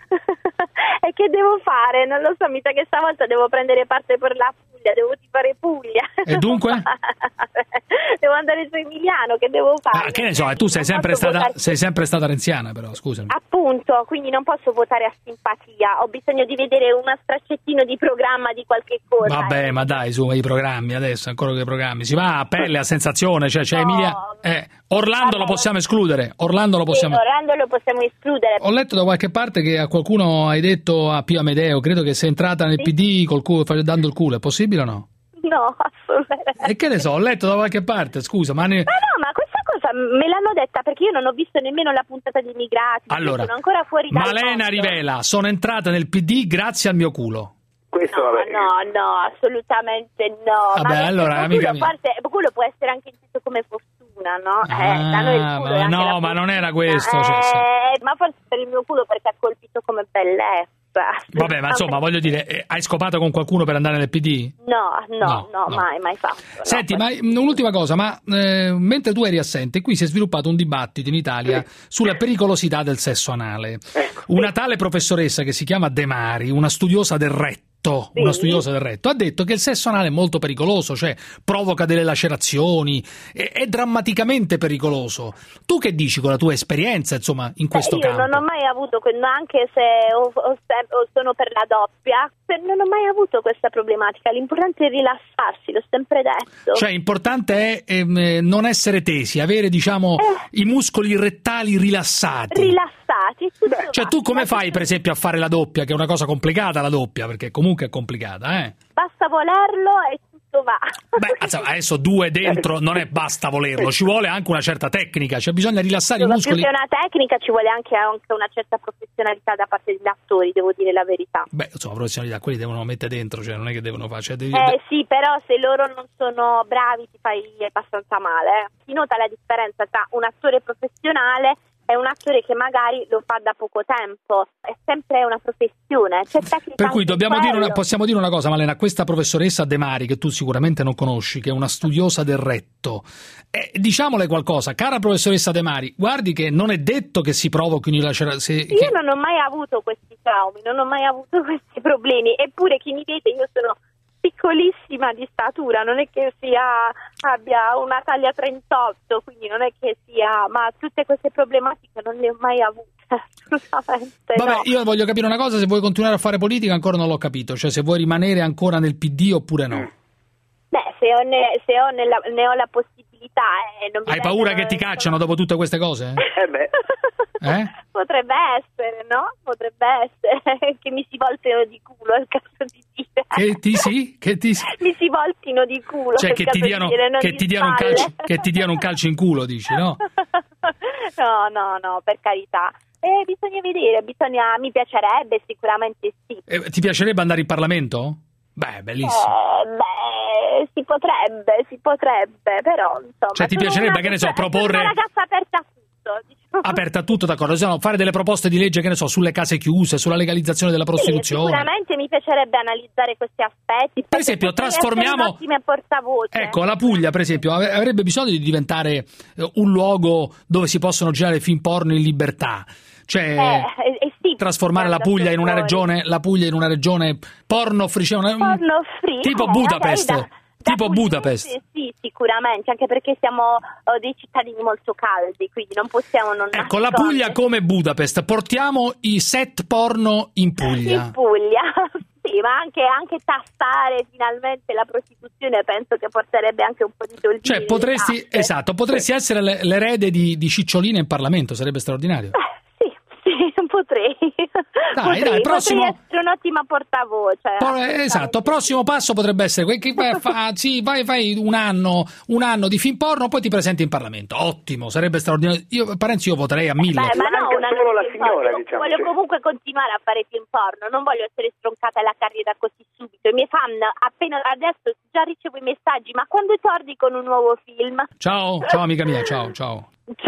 E che devo fare? Non lo so, mi sa che stavolta devo prendere parte per la Puglia, devo tifare Puglia. E dunque? Devo andare su Emiliano, che devo fare? Che ne so, tu sei sempre stata renziana, però, scusami. Appunto, quindi non posso votare a simpatia, ho bisogno di vedere uno straccettino di programma di qualche cosa. Vabbè, ma dai, su, i programmi adesso, ancora che programmi, si va a pelle, a sensazione, cioè c'è Emiliano... Orlando lo possiamo escludere, Orlando lo possiamo escludere. Ho letto da qualche parte che a qualcuno hai detto, a Pio Amedeo, credo che sei entrata nel PD col culo, dando il culo, è possibile o no? No, assolutamente. E che ne so, ho letto da qualche parte, scusa, ma no, ma questa cosa me l'hanno detta perché io non ho visto nemmeno la puntata di Immigrati. Allora, sono ancora fuori dal Malena rivela, sono entrata nel PD grazie al mio culo. No, assolutamente no. Vabbè, ma allora, amica mia. Il culo può essere anche inteso come fortuna, no? Ma non era questo. Ma forse per il mio culo perché ha colpito come bellezza. Vabbè, ma insomma, voglio dire, hai scopato con qualcuno per andare nel PD? No, mai fatto. Senti, ma un'ultima cosa, mentre tu eri assente, qui si è sviluppato un dibattito in Italia sulla pericolosità del sesso anale. Una tale professoressa che si chiama De Mari, una studiosa del retto, ha detto che il sesso anale è molto pericoloso, cioè provoca delle lacerazioni, è drammaticamente pericoloso. Tu che dici con la tua esperienza, insomma, in questo campo? Io non ho mai avuto, anche se sono per la doppia, non ho mai avuto questa problematica. L'importante è rilassarsi, l'ho sempre detto. Cioè, l'importante è non essere tesi, avere, diciamo, i muscoli rettali rilassati. Cioè, tu come fai, per esempio, a fare la doppia, che è una cosa complicata, la doppia, perché comunque è complicata, Basta volerlo e tutto quanto va. Beh, adesso 2 dentro non è basta volerlo, ci vuole anche una certa tecnica, cioè bisogna rilassare i muscoli. Più che una tecnica ci vuole anche una certa professionalità da parte degli attori, devo dire la verità. Beh, insomma, professionalità, quelli devono mettere dentro, cioè non è che devono fare... Cioè, sì, però se loro non sono bravi ti fai abbastanza male. Si nota la differenza tra un attore professionale e un attore che magari lo fa da poco tempo, è sempre una professione. Per cui possiamo dire una cosa, Malena, questa professoressa De Mari, che tu sicuramente non conosci, che è una studiosa del retto, diciamole qualcosa, cara professoressa De Mari, guardi che non è detto che si provochino Io non ho mai avuto questi traumi, non ho mai avuto questi problemi, eppure chi mi vede, io sono piccolissima di statura, non è che abbia una taglia 38, quindi non è che ma tutte queste problematiche non le ho mai avute, assolutamente. Vabbè, no. Io voglio capire una cosa, se vuoi continuare a fare politica ancora non l'ho capito, cioè se vuoi rimanere ancora nel PD oppure no. Beh, se ne ho la possibilità. Non mi Hai paura che ti cacciano dopo tutte queste cose? Potrebbe essere, no? Potrebbe essere che mi si voltino di culo, al caso di dire. Mi si voltino di culo. Cioè che ti diano un calcio in culo, dici, no? No, per carità. Bisogna vedere, mi piacerebbe, sicuramente sì. Ti piacerebbe andare in Parlamento? Beh, bellissimo. Si potrebbe, però insomma. Cioè ti piacerebbe, che ne so, proporre... Una ragazza aperta a tutto, diciamo. Aperta a tutto, d'accordo, fare delle proposte di legge, che ne so, sulle case chiuse, sulla legalizzazione della prostituzione. Sicuramente mi piacerebbe analizzare questi aspetti. Per esempio, trasformiamo... Ottime portavoce. Ecco, la Puglia, per esempio, avrebbe bisogno di diventare un luogo dove si possono girare film porno in libertà. Cioè, trasformare la Puglia in una regione porno free, tipo Budapest. Tipo Budapest. Sì, sicuramente, anche perché siamo dei cittadini molto caldi, quindi non possiamo non... Ecco, la Puglia come Budapest, portiamo i set porno in Puglia. In Puglia, sì, ma anche tassare finalmente la prostituzione penso che porterebbe anche un po' di soldini. Cioè, potresti essere l'erede di Cicciolina in Parlamento, sarebbe straordinario. Potrei essere un'ottima portavoce. Esatto, prossimo passo potrebbe essere fai un anno di film porno, poi ti presenti in Parlamento. Ottimo, sarebbe straordinario. Parenzo, io voterei a 1000. Ma no, solo la signora, diciamo. Voglio comunque continuare a fare film porno, non voglio essere stroncata la carriera così subito. I miei fan appena adesso già ricevo i messaggi: ma quando torni con un nuovo film? Ciao amica mia, ciao. Ciao.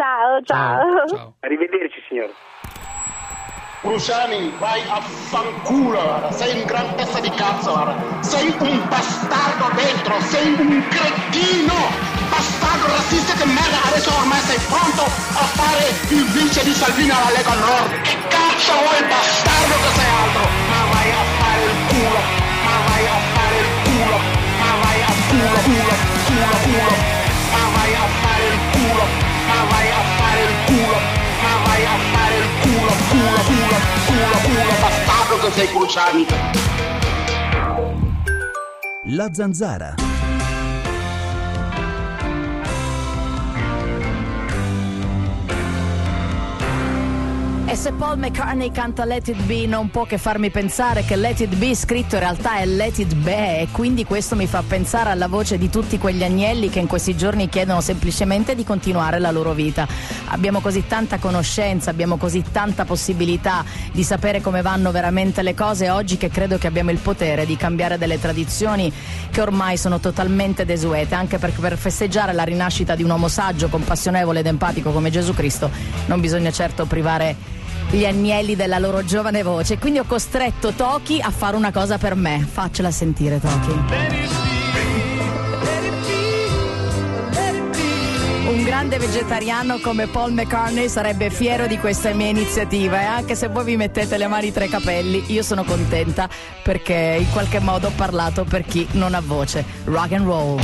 Arrivederci, signora. Cruciani, vai a fanculo, sei un gran pezzo di cazzo, sei un bastardo dentro, sei un cretino, bastardo razzista che merda, adesso ormai sei pronto a fare il vice di Salvini alla Lega Nord, che cazzo vuoi bastardo che sei altro, ma vai a fare il culo, ma vai a fare il culo, ma vai a culo, ma vai a fare il culo, ma vai a fare il culo, ma vai a fare il culo, bastardo che sei Cruciani. La Zanzara. E se Paul McCartney canta Let It Be non può che farmi pensare che Let It Be scritto in realtà è Let It Be, e quindi questo mi fa pensare alla voce di tutti quegli agnelli che in questi giorni chiedono semplicemente di continuare la loro vita. Abbiamo così tanta conoscenza, abbiamo così tanta possibilità di sapere come vanno veramente le cose oggi, che credo che abbiamo il potere di cambiare delle tradizioni che ormai sono totalmente desuete, anche perché per festeggiare la rinascita di un uomo saggio, compassionevole ed empatico come Gesù Cristo non bisogna certo privare gli agnelli della loro giovane voce. Quindi ho costretto Toki a fare una cosa per me. Faccela sentire, Toki. Un grande vegetariano come Paul McCartney sarebbe fiero di questa mia iniziativa, e anche se voi vi mettete le mani tra i capelli io sono contenta, perché in qualche modo ho parlato per chi non ha voce. Rock and roll.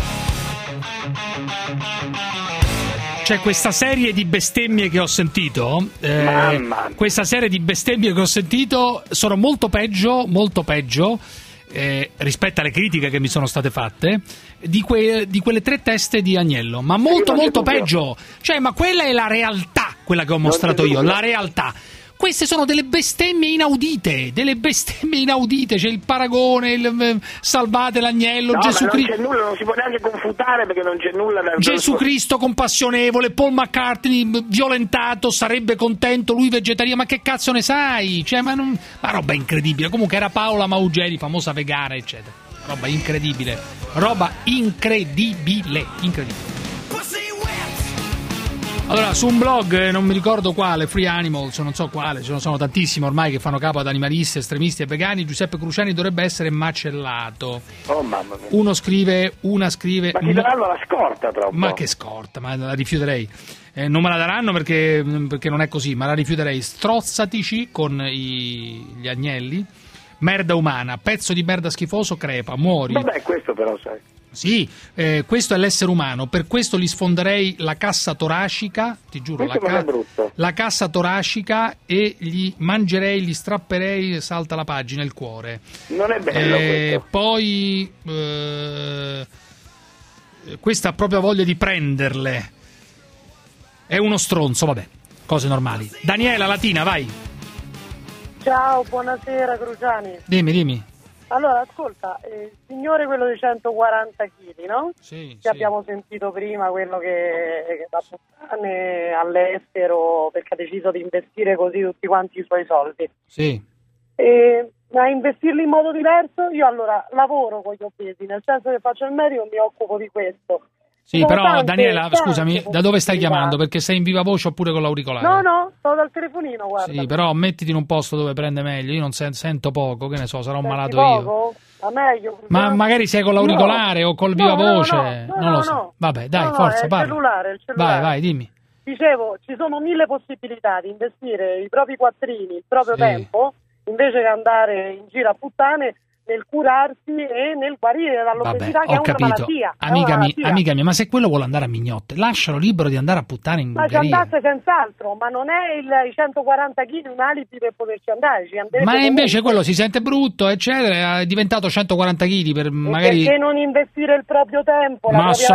C'è questa serie di bestemmie che ho sentito, questa serie di bestemmie che ho sentito sono molto peggio rispetto alle critiche che mi sono state fatte di quelle 3 teste di Agnello, ma molto peggio. Cioè, ma quella è la realtà, quella che ho mostrato io, la realtà. queste sono delle bestemmie inaudite, c'è il paragone, salvate l'agnello, no, Gesù Cristo. Non c'è nulla, non si può neanche confutare perché non c'è nulla da... Gesù Cristo compassionevole, Paul McCartney violentato, sarebbe contento, lui vegetariano, ma che cazzo ne sai? Cioè, ma roba incredibile. Comunque era Paola Maugeri, famosa vegana, eccetera. Roba incredibile. Allora, su un blog, non mi ricordo quale, Free Animals, non so quale, ce ne sono tantissimi ormai che fanno capo ad animalisti, estremisti e vegani, Giuseppe Cruciani dovrebbe essere macellato. Oh mamma mia. Una scrive... Ma ti daranno la scorta troppo? Ma che scorta, ma la rifiuterei. Non me la daranno perché non è così, ma la rifiuterei. Strozzatici con gli agnelli. Merda umana, pezzo di merda schifoso, crepa, muori. Vabbè, questo però sai. Sì, questo è l'essere umano, per questo gli sfonderei la cassa toracica, ti giuro, la cassa toracica, e gli mangerei, gli strapperei, salta la pagina, il cuore. Non è bello questo. Poi questa ha proprio voglia di prenderle. È uno stronzo, vabbè, cose normali. Daniela Latina, vai. Ciao, buonasera Cruciani. Dimmi. Allora, ascolta, il signore quello di 140 kg, no? Sì. Abbiamo sentito prima, quello che va puttane all'estero perché ha deciso di investire così tutti quanti i suoi soldi. Sì. Ma investirli in modo diverso? Io allora lavoro con gli obesi, nel senso che faccio il medico e mi occupo di questo. Sì, però Daniela, scusami, da dove stai chiamando? Perché sei in viva voce oppure con l'auricolare? No, sto dal telefonino, guarda. Sì, però mettiti in un posto dove prende meglio. Io non sento poco, che ne so, sarò un malato poco? Io. A meglio. Ma magari sei con l'auricolare o col viva voce? Non lo so. Vabbè, dai, forza, parla. Il cellulare. Vai, dimmi. Dicevo, ci sono 1000 possibilità di investire i propri quattrini, il proprio tempo, invece che andare in giro a puttane, nel curarsi e nel guarire dall'obesità, che è una malattia. Amica mia, ma se quello vuole andare a mignotte, lascialo libero di andare a puttane in Bulgaria. Ma ci andasse senz'altro, ma non è i 140 kg un alibi per poterci andare. Ma invece quello si sente brutto, eccetera, è diventato 140 kg per magari... Perché non investire il proprio tempo,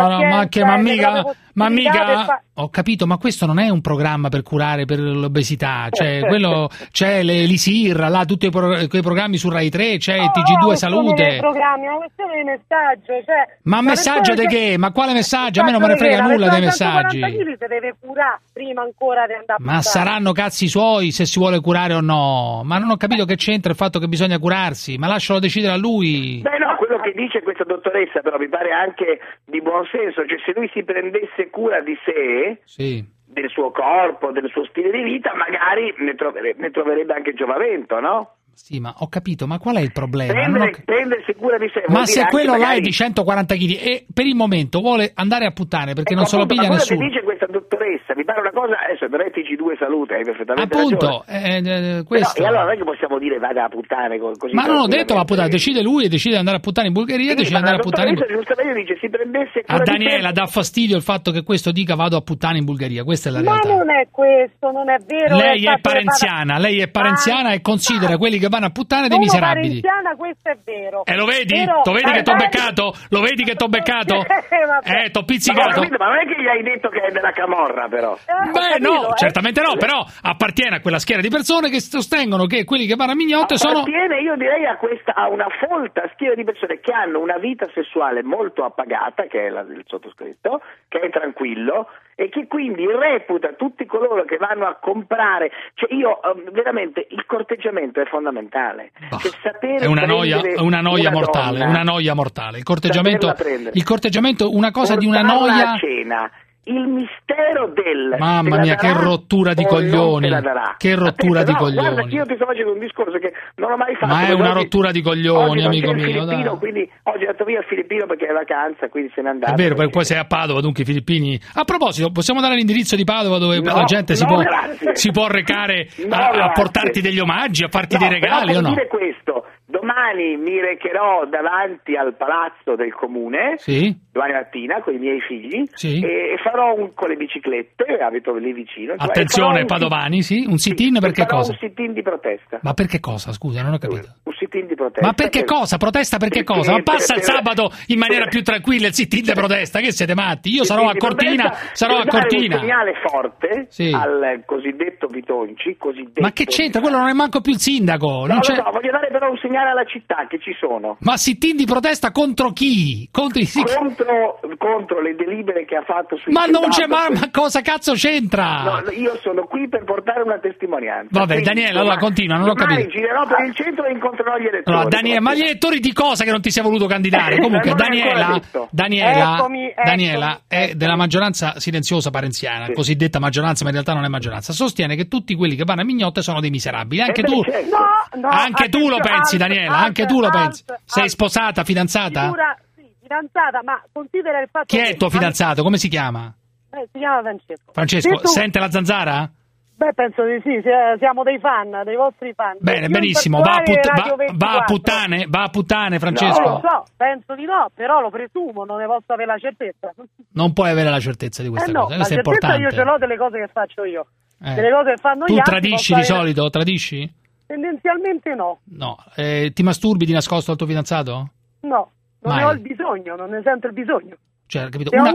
ma mica... Ho capito, ma questo non è un programma per curare per l'obesità, cioè quello c'è l'Elisir, là tutti quei programmi su Rai 3, c'è il TG2 Salute. Programmi, ma questo è il messaggio, cioè, ma messaggio di che? Ma quale messaggio? A me non me ne frega nulla dei messaggi. Si deve curare prima ancora di andare a ma saranno cazzi suoi se si vuole curare o no. Ma non ho capito che c'entra il fatto che bisogna curarsi, ma lascialo decidere a lui. Beh no, quello che dice questa dottoressa però mi pare anche di buon senso, cioè se lui si prendesse cura di sé, del suo corpo, del suo stile di vita, magari ne troverebbe anche giovamento, no? Sì, ma ho capito, ma qual è il problema? Prendersi cura di sé. Ma se quello là è di 140 kg e per il momento vuole andare a puttane perché non se lo piglia nessuno. Ma quello che dice questa dottoressa, mi pare una cosa, adesso per TG2 Salute, hai perfettamente appunto, questo. E allora non è che possiamo dire vada a puttane così. Ma non ho detto va a puttane, decide lui e decide di andare a puttane in Bulgaria, decide di andare a puttane in Bulgaria. Giustamente dice, si prendesse cura a Daniela dà fastidio il fatto che questo dica vado a puttane in Bulgaria, questa è la realtà. Ma non è questo, non è vero. Lei è parenziana e considera quelli che vanno a puttane dei miserabili. Questo è vero. Lo vedi? Lo vedi che t'ho beccato? Lo vedi che t'ho beccato? T'ho pizzicato. Ma non è che gli hai detto che è della camorra, però. Beh, no, certamente no, però appartiene a quella schiera di persone che sostengono che quelli che vanno a mignotte sono... Appartiene, io direi, a una folta schiera di persone che hanno una vita sessuale molto appagata, che è il sottoscritto, che è tranquillo, e che quindi reputa tutti coloro che vanno a comprare, cioè io veramente il corteggiamento è fondamentale, cioè sapere è una noia mortale, una noia mortale. Il corteggiamento è una cosa di una noia. A cena. Il mistero del... Mamma mia, che rottura di coglioni. Che rottura di coglioni. Guarda, io ti sto facendo un discorso che non ho mai fatto. Ma è una rottura di coglioni, amico mio. Quindi oggi è andato via il filippino perché è vacanza, quindi se n'è andato. È vero, perché poi sei a Padova, dunque i filippini... A proposito, possiamo dare l'indirizzo di Padova dove la gente si può recare a portarti degli omaggi, a farti dei regali o no? Dire questo. domani mi recherò davanti al palazzo del comune, domani mattina con i miei figli, e farò con le biciclette, abito lì vicino. Attenzione, Padovani, un sit-in perché cosa? Un sit-in di protesta. Ma perché cosa? Scusa, non ho capito. Un sit-in di protesta. Ma perché cosa? Protesta perché cosa? Ma passa il sabato in maniera più tranquilla il sit-in di protesta, che siete matti? Io sarò a Cortina, un segnale forte al cosiddetto Bitonci, Ma che c'entra? Quello non è manco più il sindaco. No, voglio dare però un segnale alla città che ci sono. Ma sit-in di protesta contro chi? Contro le delibere che ha fatto sui Ma non c'è, ma cosa cazzo c'entra? No, io sono qui per portare una testimonianza. Vabbè, Daniele, allora continua, non ho capito. Girerò per il centro e incontrerò gli elettori. Allora, Daniele, ma gli elettori di cosa che non ti sia voluto candidare? Comunque, Daniela è della maggioranza silenziosa parenziana, cosiddetta maggioranza, ma in realtà non è maggioranza. Sostiene che tutti quelli che vanno a Mignotte sono dei miserabili. Anche tu lo pensi, Daniela? Anche tu lo pensi? Sei sposata, fidanzata? Sì, fidanzata, ma considera il fatto Chi è il tuo fidanzato? Come si chiama? Si chiama Francesco. Francesco, sente la zanzara? Beh, penso di sì, siamo dei fan, dei vostri fan. Bene, benissimo, va a puttane, Francesco. No, lo so, penso di no, però lo presumo, non ne posso avere la certezza. Non puoi avere la certezza di questa cosa, questo è importante. Io ce l'ho delle cose che faccio io, delle cose che fanno gli altri. Tu tradisci di solito? Tradisci? Tendenzialmente no. No, ti masturbi di nascosto al tuo fidanzato? No, non ne ho il bisogno, non ne sento il bisogno. Cioè, capito? Una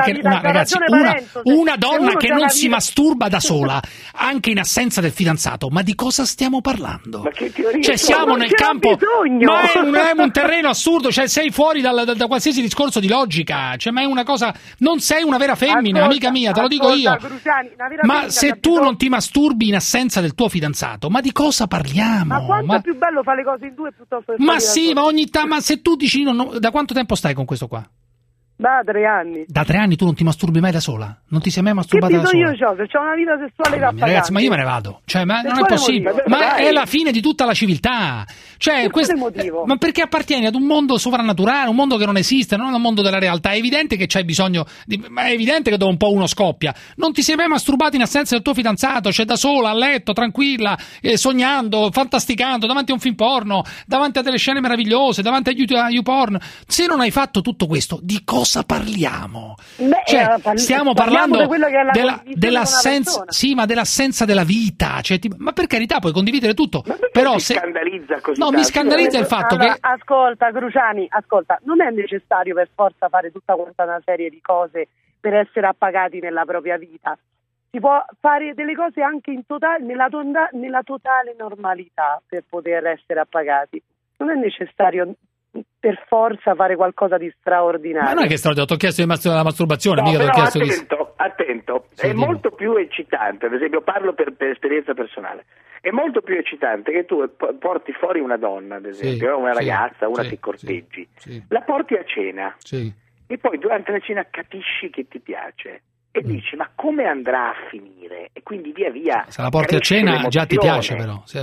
donna che non si masturba da sola, anche in assenza del fidanzato, ma di cosa stiamo parlando? Ma che teoria? Cioè, siamo nel campo, ma è un terreno assurdo, cioè sei fuori da qualsiasi discorso di logica, cioè, ma è una cosa, non sei una vera femmina, amica mia, te lo dico io. Cruciani, ma se tu non ti masturbi in assenza del tuo fidanzato, ma di cosa parliamo? Ma quanto è più bello fare le cose in due piuttosto che ma sì, ma ogni tanto, ma se tu dici da quanto tempo stai con questo qua? Da 3 anni. Da 3 anni tu non ti masturbi mai da sola? Non ti sei mai masturbata da sola? Che bisogno c'ho? Se c'ho una vita sessuale da ragazzi, ma io me ne vado. Cioè, ma non è possibile. Ma è la fine di tutta la civiltà. Cioè, ma perché appartieni ad un mondo sovrannaturale, un mondo che non esiste, non un mondo della realtà. È evidente che c'hai bisogno ma è evidente che dopo un po' uno scoppia. Non ti sei mai masturbato in assenza del tuo fidanzato, cioè da sola, a letto, tranquilla, sognando, fantasticando, davanti a un film porno, davanti a delle scene meravigliose, davanti a YouPorn. Se non hai fatto tutto questo, di cosa parliamo? Stiamo parlando dell'assenza, sì, ma dell'assenza della vita. Cioè, ma per carità, puoi condividere tutto. Ma però mi scandalizza così. No, mi scandalizza il fatto che. Ascolta, Cruciani, non è necessario per forza fare tutta quanta una serie di cose per essere appagati nella propria vita. Si può fare delle cose anche nella totale normalità per poter essere appagati. Non è necessario per forza fare qualcosa di straordinario. Ma non è che straordinario, ti ho chiesto la masturbazione, mica però ti ho chiesto attento, è molto più eccitante, ad esempio parlo per esperienza personale, è molto più eccitante che tu porti fuori una donna, ad esempio, una ragazza, una che corteggi, la porti a cena e poi durante la cena capisci che ti piace e dici ma come andrà a finire, e quindi via via se la porti a cena già ti piace, però se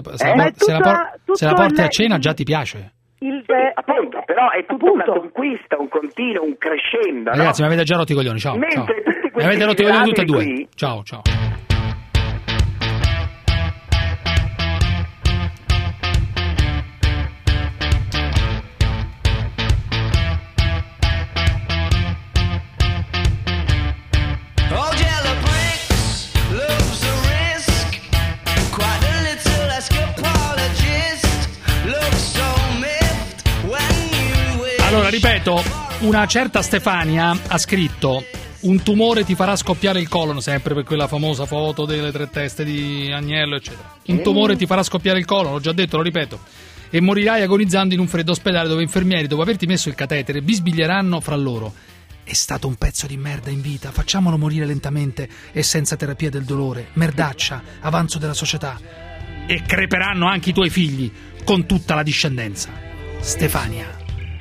la porti a cena già ti piace. Appunto, però è tutta una conquista, un continuo, un crescendo. Ragazzi, mi avete già rotti i coglioni, ciao. Mi avete rotti i coglioni tutti e due. Ciao. Allora, ripeto, una certa Stefania ha scritto: un tumore ti farà scoppiare il colon, sempre per quella famosa foto delle 3 teste di Agnello, eccetera. Un tumore ti farà scoppiare il colon, l'ho già detto, lo ripeto, e morirai agonizzando in un freddo ospedale dove infermieri, dopo averti messo il catetere, bisbiglieranno fra loro: è stato un pezzo di merda in vita, facciamolo morire lentamente e senza terapia del dolore, merdaccia, avanzo della società. E creperanno anche i tuoi figli, con tutta la discendenza. Stefania.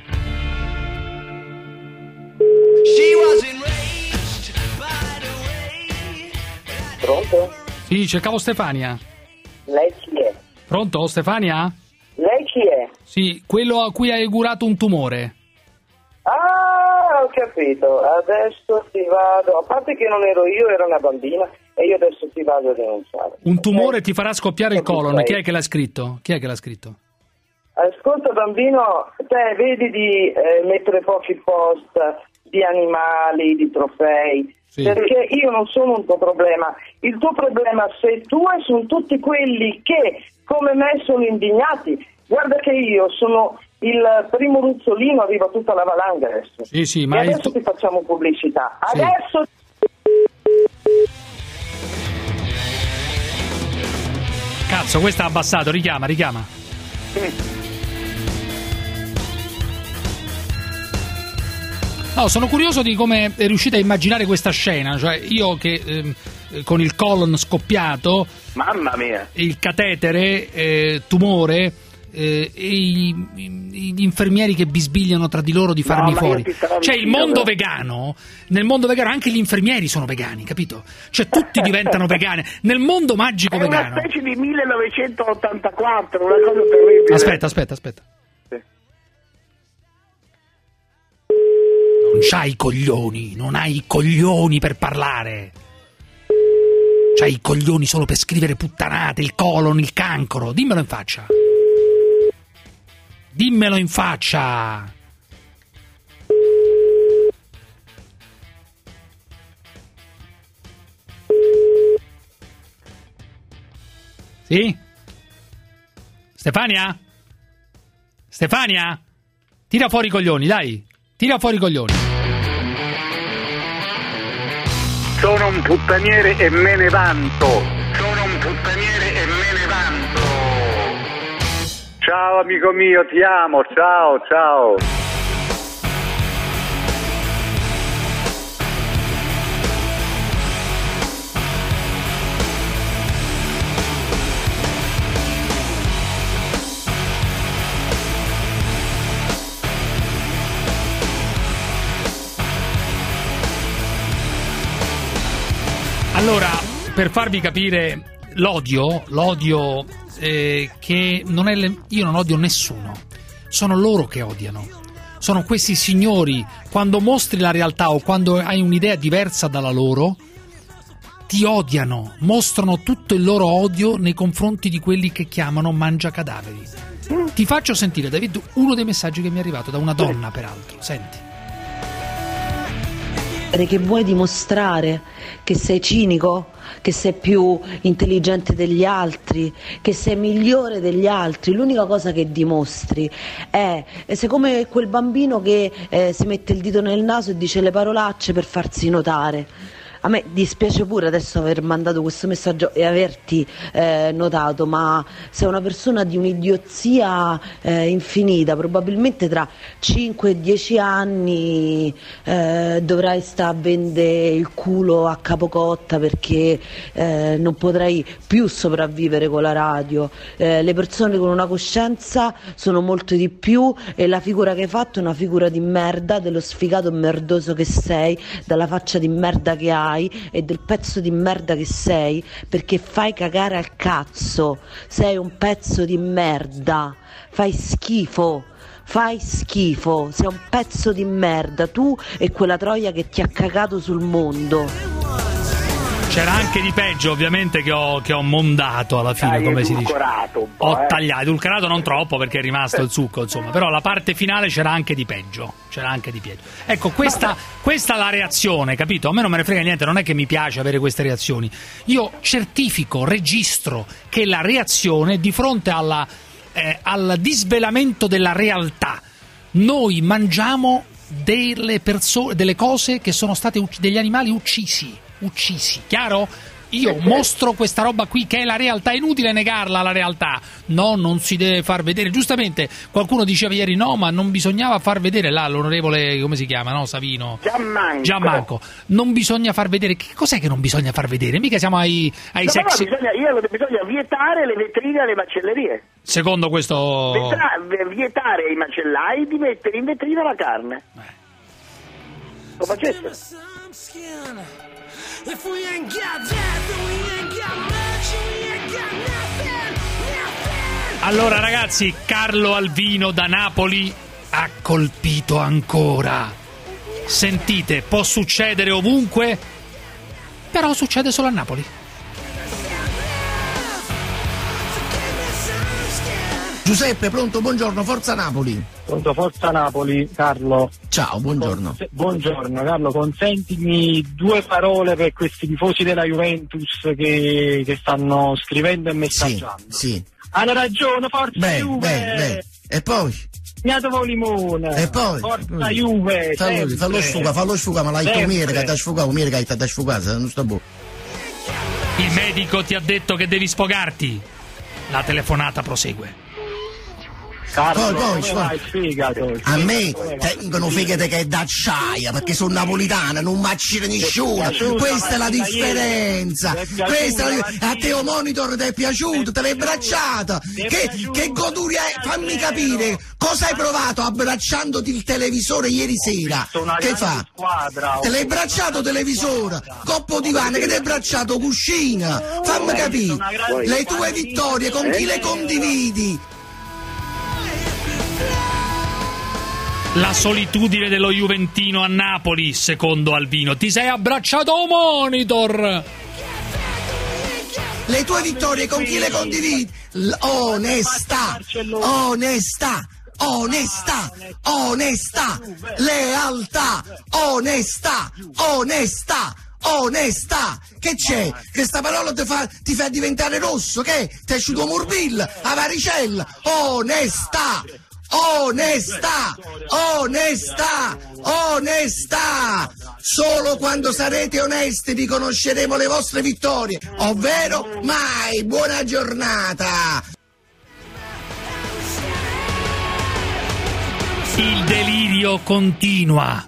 Pronto? Sì, cercavo Stefania. Lei chi è? Pronto, Stefania? Lei chi è? Sì, quello a cui hai augurato un tumore. Ah, ho capito. Adesso ti vado. A parte che non ero io, era una bambina, e io adesso ti vado a denunciare. Un tumore ti farà scoppiare il colon. Chi è che l'ha scritto? Ascolta bambino, te vedi di mettere pochi post di animali, di trofei, perché io non sono un tuo problema. Il tuo problema sei tu e sono tutti quelli che come me sono indignati. Guarda che io sono il primo ruzzolino, arriva tutta la valanga adesso. Sì, ma e adesso ti facciamo pubblicità. Sì. Adesso... Cazzo, questa ha abbassato, richiama. No, sono curioso di come è riuscita a immaginare questa scena, cioè io che con il colon scoppiato, mamma mia, il catetere, tumore, e gli infermieri che bisbigliano tra di loro di farmi fuori. Cioè il mondo vegano, nel mondo vegano anche gli infermieri sono vegani, capito? Cioè tutti diventano vegani nel mondo magico vegano. È una specie di 1984, una cosa terribile. Aspetta. Non hai i coglioni per parlare. C'hai i coglioni solo per scrivere puttanate, il colon, il cancro. Dimmelo in faccia. Sì? Stefania? Tira fuori i coglioni, dai. Tira fuori i coglioni. Sono un puttaniere e me ne vanto. Ciao amico mio, ti amo, ciao. Allora, per farvi capire l'odio che non è io non odio nessuno, sono loro che odiano, sono questi signori. Quando mostri la realtà o quando hai un'idea diversa dalla loro, ti odiano, mostrano tutto il loro odio nei confronti di quelli che chiamano mangiacadaveri. Ti faccio sentire, David, uno dei messaggi che mi è arrivato da una donna, peraltro. Senti. Che vuoi dimostrare che sei cinico, che sei più intelligente degli altri, che sei migliore degli altri. L'unica cosa che dimostri è sei come quel bambino che si mette il dito nel naso e dice le parolacce per farsi notare. A me dispiace pure adesso aver mandato questo messaggio e averti notato, ma sei una persona di un'idiozia infinita. Probabilmente tra 5 e 10 anni dovrai stare a vendere il culo a Capocotta perché non potrai più sopravvivere con la radio. Le persone con una coscienza sono molto di più e la figura che hai fatto è una figura di merda, dello sfigato merdoso che sei, dalla faccia di merda che hai e del pezzo di merda che sei, perché fai cagare al cazzo, sei un pezzo di merda, fai schifo, sei un pezzo di merda, tu e quella troia che ti ha cagato sul mondo. C'era anche di peggio, ovviamente, che ho mondato alla fine, come si dice. Ho tagliato, edulcorato non troppo perché è rimasto il succo, insomma, però la parte finale c'era anche di peggio. Ecco, questa è la reazione, capito? A me non me ne frega niente, non è che mi piace avere queste reazioni. Io certifico, registro che la reazione di fronte al disvelamento della realtà. Noi mangiamo delle cose che sono state degli animali uccisi, chiaro? Io mostro questa roba qui che è la realtà, è inutile negarla la realtà. No, non si deve far vedere. Giustamente qualcuno diceva ieri no, ma non bisognava far vedere, là l'onorevole, come si chiama, no? Savino. Gianmanco. Non bisogna far vedere. Che cos'è che non bisogna far vedere? Mica siamo ai sex. Bisogna vietare le vetrine alle macellerie. Secondo questo vietare ai macellai di mettere in vetrina la carne. Lo facesse. Allora ragazzi, Carlo Alvino da Napoli ha colpito ancora. Sentite, può succedere ovunque, però succede solo a Napoli. Giuseppe, pronto, buongiorno, Forza Napoli. Pronto, Forza Napoli, Carlo. Ciao, buongiorno. Buongiorno, Carlo, consentimi 2 parole per questi tifosi della Juventus che stanno scrivendo e messaggiando. Sì. Hanno ragione, Forza Juve! E poi? Gnato limone! E poi? Forza Juve! Fallo sfugare, ma l'hai detto che ti ha sfugato, che ti ha sfugato, non sta buono. Il medico ti ha detto che devi sfogarti. La telefonata prosegue. Poi, a me tengono fegate che è d'acciaia perché sono napolitana, non macina nessuno. Questa è la differenza. A te o Monitor ti è piaciuto, te l'hai abbracciata. Che goduria è? Fammi capire cosa hai provato abbracciandoti il televisore ieri sera. Che fa? Te l'hai abbracciato televisore, coppo divano che ti hai abbracciato cuscina. Fammi capire le tue vittorie con chi le condividi. La solitudine dello juventino a Napoli, secondo Albino. Ti sei abbracciato a un Monitor. Le tue vittorie con chi le condividi? Onestà, lealtà, onestà. Che c'è? Questa parola ti fa diventare rosso, che? Ti è asciuto morbillo, a varicella. Onestà! Solo quando sarete onesti riconosceremo le vostre vittorie, ovvero mai. Buona giornata! Il delirio continua.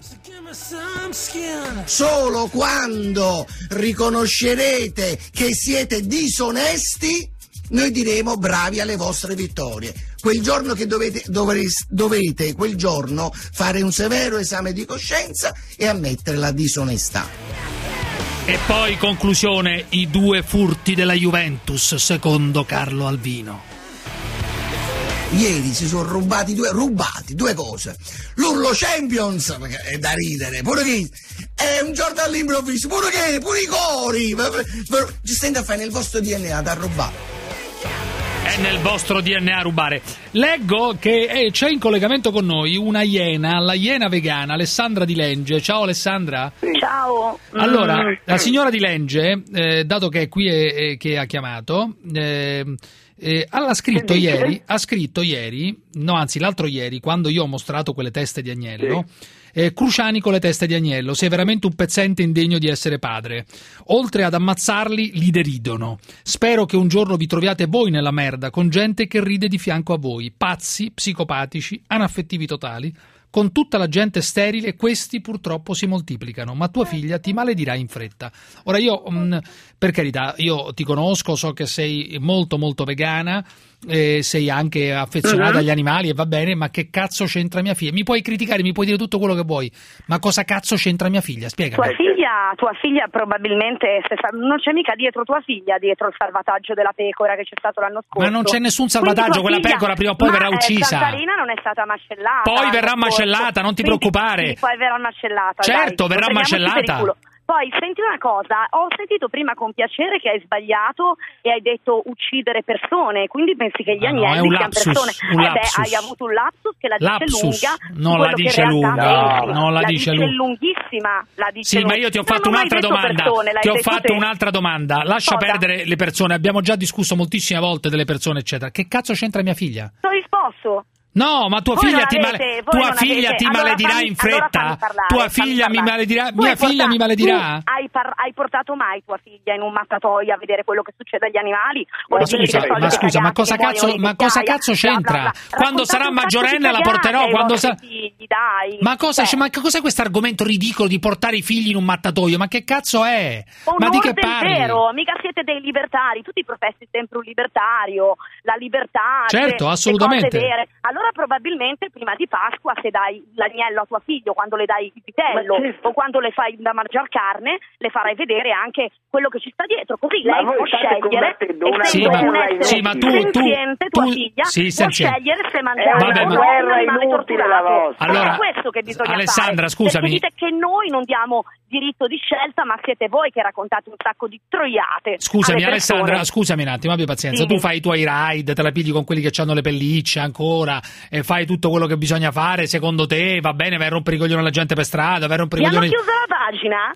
Solo quando riconoscerete che siete disonesti, noi diremo bravi alle vostre vittorie. Quel giorno che dovete quel giorno fare un severo esame di coscienza e ammettere la disonestà. E poi, conclusione, i 2 furti della Juventus, secondo Carlo Albino. Ieri si sono rubati due cose. L'urlo Champions, perché è da ridere, pure che è un giorno all'improvviso, pure i cori. Ci state a fare nel vostro DNA da rubare. È nel vostro DNA rubare. Leggo che c'è in collegamento con noi una iena, la iena vegana, Alessandra Di Lenge. Ciao Alessandra. Ciao. Allora, la signora Di Lenge, dato che è qui e che ha chiamato, ha scritto ieri, no anzi l'altro ieri, quando io ho mostrato quelle teste di agnello, Cruciani con le teste di agnello, sei veramente un pezzente indegno di essere padre. Oltre ad ammazzarli, li deridono. Spero che un giorno vi troviate voi nella merda, con gente che ride di fianco a voi, pazzi, psicopatici, anaffettivi totali. Con tutta la gente sterile, questi purtroppo si moltiplicano, ma tua figlia ti maledirà in fretta. Ora io, per carità, io ti conosco, so che sei molto molto vegana, sei anche affezionata agli animali e va bene, ma che cazzo c'entra mia figlia? Mi puoi criticare, mi puoi dire tutto quello che vuoi, ma cosa cazzo c'entra mia figlia? Spiegami. Tua figlia probabilmente, non c'è mica dietro tua figlia, dietro il salvataggio della pecora che c'è stato l'anno scorso. Ma non c'è nessun salvataggio, quella pecora prima o poi verrà uccisa. Cantarina non è stata macellata. Poi verrà macellata, non ti preoccupare. Sì, poi verrà macellata. Certo, verrà macellata. Poi senti una cosa, ho sentito prima con piacere che hai sbagliato e hai detto uccidere persone, quindi pensi che gli agnelli siano persone. Hai avuto un lapsus che la dice lunga. Non la dice lunga, non la dice lunghissima. Sì, ma io ti ho fatto un'altra domanda. Ti ho fatto un'altra domanda. Lascia perdere le persone, abbiamo già discusso moltissime volte delle persone, eccetera. Che cazzo c'entra mia figlia? Ti ho risposto. No, ma tua figlia ti maledirà in fretta. Tua figlia mi maledirà. Mia figlia mi maledirà. Hai portato mai tua figlia in un mattatoio a vedere quello che succede agli animali? Ma cosa cazzo c'entra? Quando sarà maggiorenne la porterò. Ma cos'è questo argomento ridicolo di portare i figli in un mattatoio? Ma che cazzo è? Ma di che parli? Vero, mica siete dei libertari. Tu ti professi sempre un libertario. La libertà. Certo, assolutamente. Allora allora probabilmente prima di Pasqua, se dai l'agnello a tuo figlio, quando le dai il vitello o quando le fai da mangiare carne, le farai vedere anche quello che ci sta dietro, così lei può scegliere, tua figlia può scegliere se mangiare un animale torturato. Allora, è questo che bisogna Alessandra, fare. scusami. Perché dite che noi non diamo diritto di scelta, ma siete voi che raccontate un sacco di troiate. Scusami Alessandra, scusami un attimo, abbi pazienza. Tu fai i tuoi ride, te la pigli con quelli che hanno le pellicce ancora e fai tutto quello che bisogna fare, secondo te va bene, vai a rompere i coglioni alla gente per strada, vai a rompere i coglioni. Vi hanno chiuso la pagina?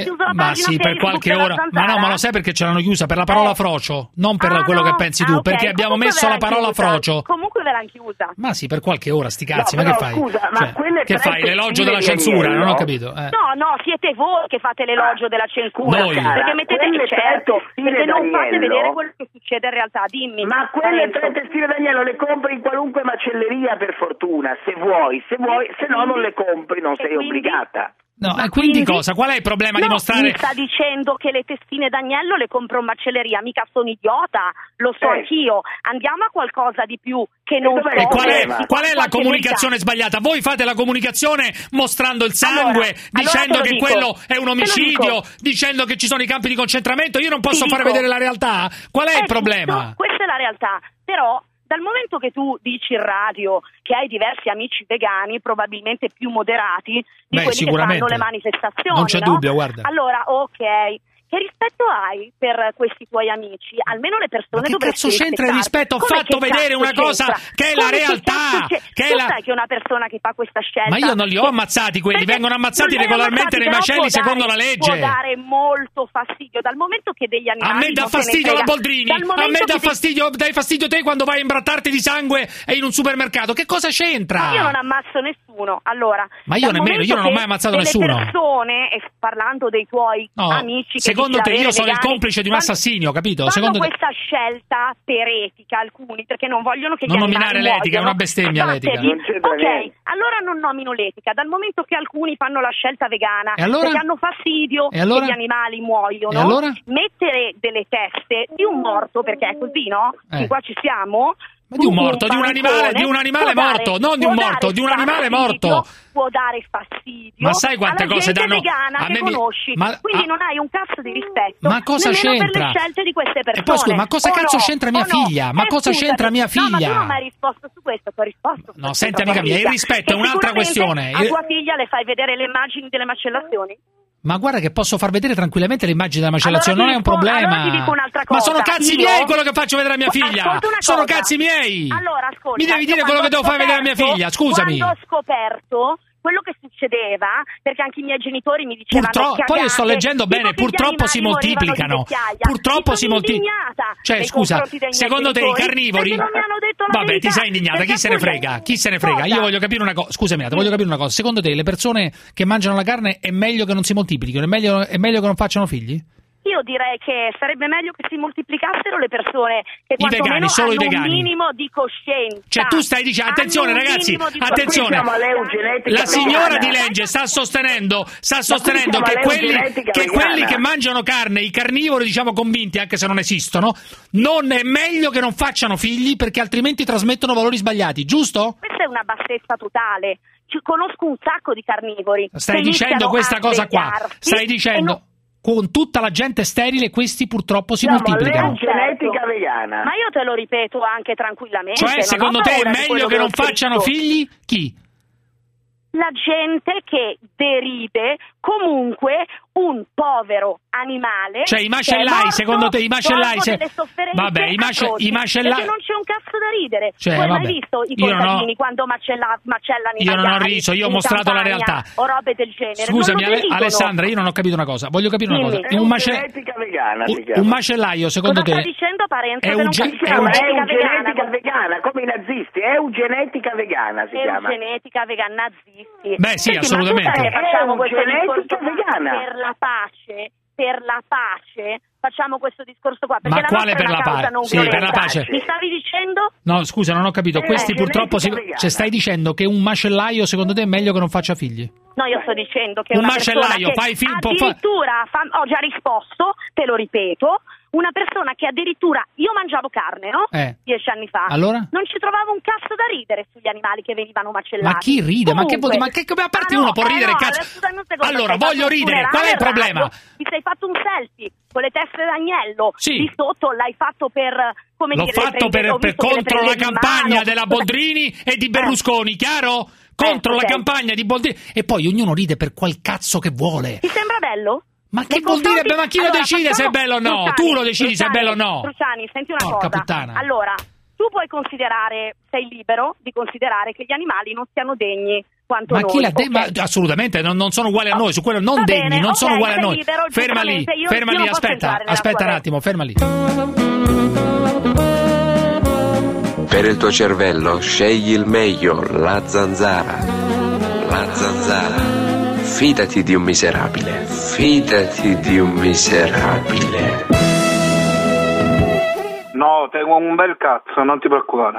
Ma sì, per qualche ora. Ma no, ma lo sai perché ce l'hanno chiusa? Per la parola frocio, non per quello che pensi tu, perché abbiamo messo la parola frocio. Comunque ve l'hanno chiusa. Ma sì, per qualche ora, sti cazzi, ma che fai? Scusa, ma che fai? L'elogio della censura? Non ho capito. No, siete voi che fate l'elogio della censura. Noi. Perché mettete perché non fate vedere quello che succede in realtà, dimmi. Ma quelle 3 testine d'agnello le compri in qualunque macelleria, per fortuna, se vuoi, se no non le compri, non sei obbligata. No, e quindi cosa? Qual è il problema di mostrare? Mi sta dicendo che le testine d'agnello le compro in macelleria, mica sono idiota, lo so anch'io. Andiamo a qualcosa di più che non so. E qual è la comunicazione sbagliata? Voi fate la comunicazione mostrando il sangue, dicendo che quello è un omicidio, dicendo che ci sono i campi di concentramento. Io non posso far vedere la realtà? Qual è il problema? Questa è la realtà, però dal momento che tu dici in radio che hai diversi amici vegani, probabilmente più moderati di quelli che fanno le manifestazioni, non c'è dubbio, guarda. Allora, ok. Che rispetto hai per questi tuoi amici? Almeno le persone dovresti rispettare. Ma che cazzo c'entra il rispetto? Ho fatto vedere una cosa che è la realtà. Sai che una persona che fa questa scelta... Ma io non li ho ammazzati quelli, vengono ammazzati regolarmente nei macelli secondo la legge. Può dare molto fastidio, dal momento che degli animali... A me dà fastidio la Boldrini, a me dà fastidio, dai fastidio te quando vai a imbrattarti di sangue e in un supermercato. Che cosa c'entra? Io non ammazzo nessuno, allora... Ma io nemmeno, io non ho mai ammazzato nessuno. Le persone, e parlando dei tuoi amici... Secondo te io sono il complice di un assassinio, capito? Secondo questa scelta per etica alcuni, perché non vogliono che gli animali muoiano. Non nominare l'etica, è una bestemmia l'etica. Ok, allora non nomino l'etica, dal momento che alcuni fanno la scelta vegana perché hanno fastidio che gli animali muoiono, mettere delle teste di un morto, perché è così, no? Fin qua ci siamo? Ma di un morto, di un animale morto, non di un morto, di un animale morto. Può dare fastidio. Ma sai quante cose danno a me conosci, quindi non hai un cazzo di rispetto. Ma cosa c'entra? Per le scelte di queste persone. E poi scusa, ma cosa cazzo c'entra mia figlia? Ma cosa c'entra mia figlia? No, ma tu non mi hai risposto su questo, ti ho risposto. No, senti amica mia, il rispetto è un'altra questione. A tua figlia le fai vedere le immagini delle macellazioni? Ma guarda che posso far vedere tranquillamente le immagini della macellazione, non è un problema. Allora ti dico un'altra cosa. Ma sono cazzi miei quello che faccio vedere a mia figlia. Sono cazzi miei. Allora, ascolta. Mi devi dire quello che devo far vedere a mia figlia, scusami. Quando ho scoperto quello che succedeva, perché anche i miei genitori mi dicevano poi io sto leggendo bene, purtroppo si moltiplicano. Purtroppo si moltiplicano. Cioè, scusa, secondo te i carnivori... Vabbè, ti sei indignata, chi se ne frega? Chi se ne frega? Io voglio capire una cosa, scusami, voglio capire una cosa. Secondo te le persone che mangiano la carne è meglio che non si moltiplichino? È meglio che non facciano figli? Io direi che sarebbe meglio che si moltiplicassero le persone che quantomeno hanno un minimo di coscienza. Cioè tu stai dicendo, attenzione ragazzi, attenzione, la signora di legge sta sostenendo che quelli che mangiano carne, i carnivori diciamo convinti, anche se non esistono, non è meglio che non facciano figli perché altrimenti trasmettono valori sbagliati, giusto? Questa è una bassezza totale. Conosco un sacco di carnivori. Stai dicendo questa cosa qua, stai dicendo... Con tutta la gente sterile questi purtroppo si moltiplicano. Ma genetica vegana. Ma io te lo ripeto anche tranquillamente. Cioè, secondo te è meglio che non facciano figli? Chi? La gente che deride comunque un povero animale. Cioè i macellai, secondo te i macellai vabbè, i macellai perché non c'è un cazzo da ridere. Cioè, tu hai mai visto i contadini quando macellano i io non ho riso, io ho mostrato la realtà o robe del genere. Scusami Alessandra, io non ho capito una cosa, voglio capire una cosa. Genetica vegana si chiama. Un macellaio secondo te sta dicendo Parenzo è eugenetica vegana come i nazisti, è eugenetica vegana si chiama. Eugenetica vegana nazisti. Beh sì, assolutamente. Facciamo questo discorso per la pace facciamo questo discorso qua, perché ma quale per la pace? Sì, per la pace. Mi stavi dicendo? No, scusa, non ho capito. Questi purtroppo cioè stai dicendo che un macellaio secondo te è meglio che non faccia figli? No, io sto dicendo che un macellaio fai addirittura ho già risposto, te lo ripeto. una persona che addirittura, io mangiavo carne, no? 10 anni fa. Allora? Non ci trovavo un cazzo da ridere sugli animali che venivano macellati. Ma chi ride? Comunque, ma che a parte uno può ridere, cazzo? Allora, voglio ridere, qual è il problema? Ti sei fatto un selfie con le teste d'agnello, sì. Di sotto l'hai fatto per... L'ho fatto per contro la campagna della Boldrini e di Berlusconi, chiaro? Contro la campagna di Boldrini. E poi ognuno ride per qual cazzo che vuole. Ti sembra bello? Ma che vuol dire? Ma chi lo decide se è bello o no? Cruciani, tu lo decidi se è bello o no? Cruciani, senti una Porca cosa. puttana. Allora, tu puoi considerare, sei libero di considerare che gli animali non siano degni quanto noi. Ma assolutamente, non sono uguali a noi, su quello non degni, bene, non sono uguali a noi. Libero, ferma lì, aspetta un attimo, ferma lì. Per il tuo cervello scegli il meglio, la Zanzara. La Zanzara. Fidati di un miserabile. Fidati di un miserabile. No, tengo un bel cazzo, non ti preoccupare.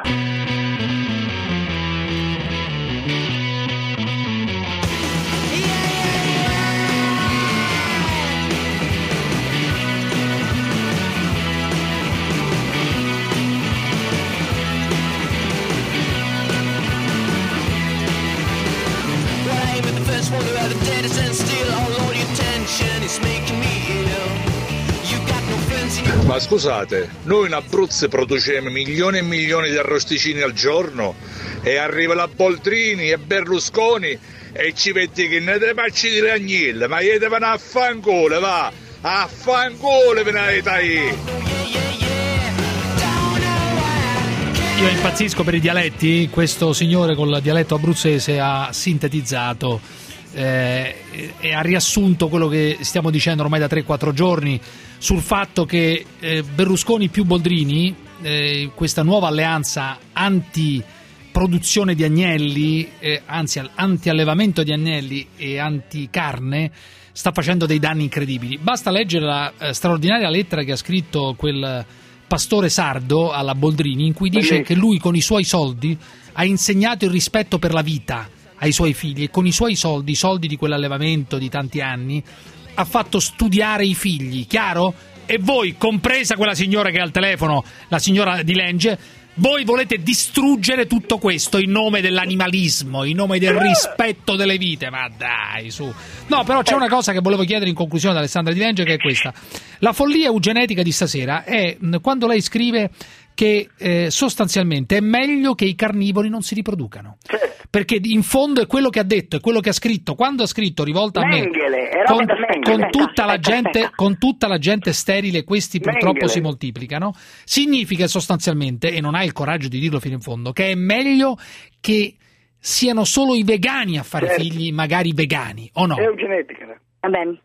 Ma scusate, noi in Abruzzo produciamo milioni e milioni di arrosticini al giorno e arriva la Boldrini e Berlusconi e ci metti che ne dei pacci di agnelli, ma gli devono a fanculo, va! A fanculo venite. Io impazzisco per i dialetti, questo signore con il dialetto abruzzese ha sintetizzato e ha riassunto quello che stiamo dicendo ormai da 3-4 giorni sul fatto che Berlusconi più Boldrini, questa nuova alleanza anti-produzione di agnelli, anzi anti-allevamento di agnelli e anti-carne, sta facendo dei danni incredibili. Basta leggere la straordinaria lettera che ha scritto quel pastore sardo alla Boldrini, in cui dice che lui con i suoi soldi ha insegnato il rispetto per la vita ai suoi figli e con i suoi soldi, i soldi di quell'allevamento di tanti anni, ha fatto studiare i figli, chiaro? E voi, compresa quella signora che è al telefono, la signora Di Lenge, voi volete distruggere tutto questo in nome dell'animalismo, in nome del rispetto delle vite, ma dai, su. No, però c'è una cosa che volevo chiedere in conclusione ad Alessandra Di Lenge, che è questa. La follia eugenetica di stasera è quando lei scrive che sostanzialmente è meglio che i carnivori non si riproducano, perché in fondo è quello che ha detto, è quello che ha scritto, quando ha scritto rivolta a me con tutta la gente sterile, questi purtroppo si moltiplicano, significa sostanzialmente, e non ha il coraggio di dirlo fino in fondo, che è meglio che siano solo i vegani a fare figli, magari vegani, o no? È eugenetica. Va bene.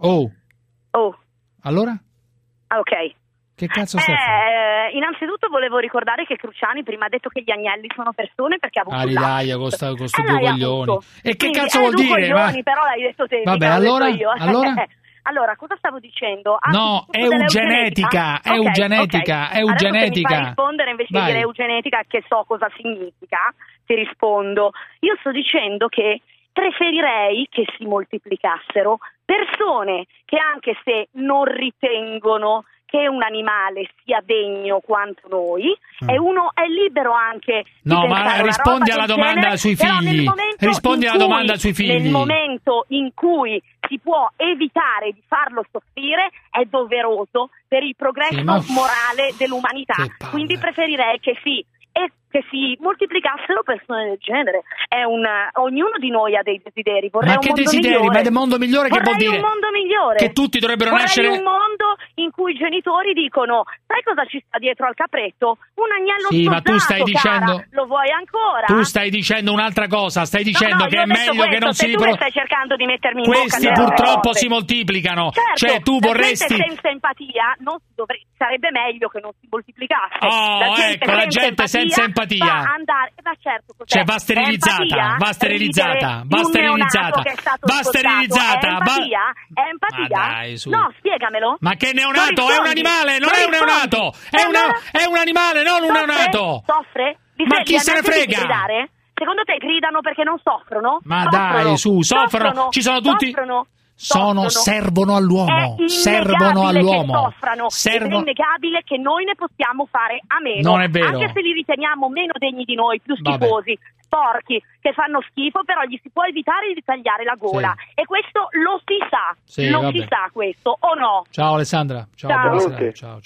Allora? Ok. Che cazzo stai facendo? Innanzitutto volevo ricordare che Cruciani prima ha detto che gli agnelli sono persone perché ha avuto Aridaia con sti due coglioni. E che cazzo vuol dire? Coglioni, però l'hai detto te. Vabbè, allora? Allora, cosa stavo dicendo? No, è eugenetica, è eugenetica, è eugenetica. Mi fai rispondere invece di dire eugenetica, che so cosa significa, ti rispondo. Io sto dicendo che preferirei che si moltiplicassero persone che, anche se non ritengono che un animale sia degno quanto noi, e uno è libero anche di ma rispondi alla domanda sui figli. Rispondi alla domanda sui figli. Nel momento in cui si può evitare di farlo soffrire, è doveroso per il progresso morale dell'umanità. Quindi preferirei che si moltiplicassero persone del genere. Ognuno di noi ha dei desideri. Ma che desideri? Ma del mondo migliore che vuol dire? Un mondo migliore. Che tutti dovrebbero nascere. Un mondo in cui i genitori dicono: sai cosa ci sta dietro al capretto? Un agnello sposato, ma tu stai dicendo, lo vuoi ancora? Tu stai dicendo un'altra cosa, stai dicendo che è meglio che non si riproducano. Stai cercando di mettermi in questi bocca purtroppo si moltiplicano. Certo, cioè tu vorresti senza empatia sarebbe meglio che non si moltiplicasse. La gente senza empatia va andare, certo, cioè va sterilizzata, va sterilizzata. È empatia? Dai, su. No, spiegamelo. Ma che neonato? È un animale, non è un neonato. È un animale, non un neonato. Soffre? Ma chi se ne frega? Secondo te gridano perché non soffrono? Ma dai, su, soffrono. Ci sono tutti. servono all'uomo. Servono all'uomo. È innegabile che noi ne possiamo fare a meno. Non è vero. Anche se li riteniamo meno degni di noi, più schifosi, sporchi, che fanno schifo, però gli si può evitare di tagliare la gola. Sì. E questo lo si sa. Si sa questo, o no? Ciao Alessandra. Ciao. Buonasera. Ciao.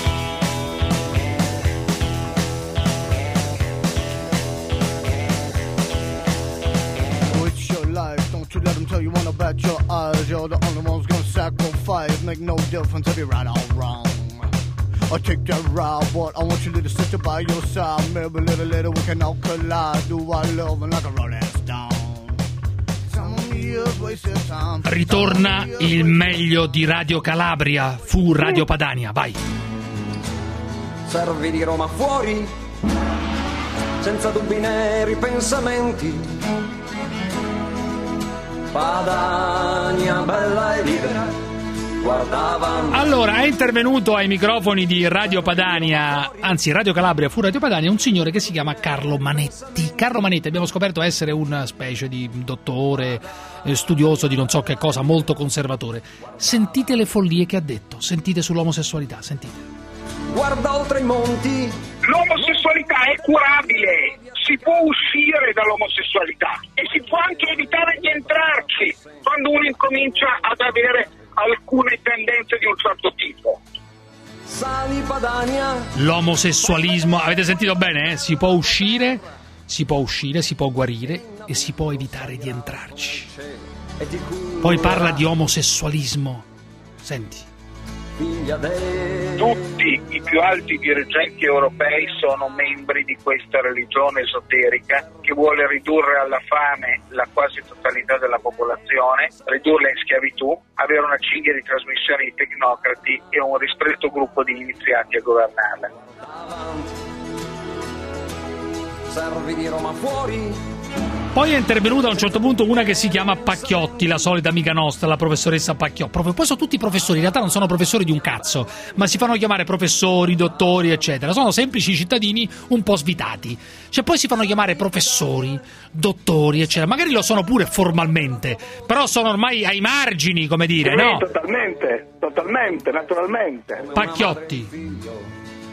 Don't you let them tell you one about your eyes. You're the only one's gonna sacrifice. Make no difference if you're right or wrong. I'll take that ride, but I want you little sister by your side. Maybe little we can all collide. Do I love like a rolling stone. Ritorna il meglio di Radio Calabria. Fu Radio Padania, vai. Servi di Roma fuori, senza dubbi né ripensamenti. Padania bella e libera, guardavano. Allora, è intervenuto ai microfoni di Radio Padania, anzi Radio Calabria fu Radio Padania, un signore che si chiama Carlo Manetti. Carlo Manetti abbiamo scoperto essere una specie di dottore, studioso di non so che cosa, molto conservatore. Sentite le follie che ha detto, sentite sull'omosessualità, sentite. Guarda oltre i monti. L'omosessualità è curabile, si può uscire dall'omosessualità e si può anche evitare di entrarci quando uno incomincia ad avere alcune tendenze di un certo tipo. Sali Padania. L'omosessualismo, avete sentito bene? Si può uscire, si può guarire e si può evitare di entrarci. Poi parla di omosessualismo. Senti. Tutti i più alti dirigenti europei sono membri di questa religione esoterica che vuole ridurre alla fame la quasi totalità della popolazione, ridurla in schiavitù, avere una cinghia di trasmissione di tecnocrati e un ristretto gruppo di iniziati a governarla. Servi di Roma fuori. Poi è intervenuta a un certo punto una che si chiama Pacchiotti, la solita amica nostra, la professoressa Pacchiotti. Poi sono tutti professori, in realtà non sono professori di un cazzo, ma si fanno chiamare professori, dottori, eccetera. Sono semplici cittadini un po' svitati. Cioè poi si fanno chiamare professori, dottori, eccetera. Magari lo sono pure formalmente, però sono ormai ai margini, come dire, sì, no? Totalmente, naturalmente. Pacchiotti.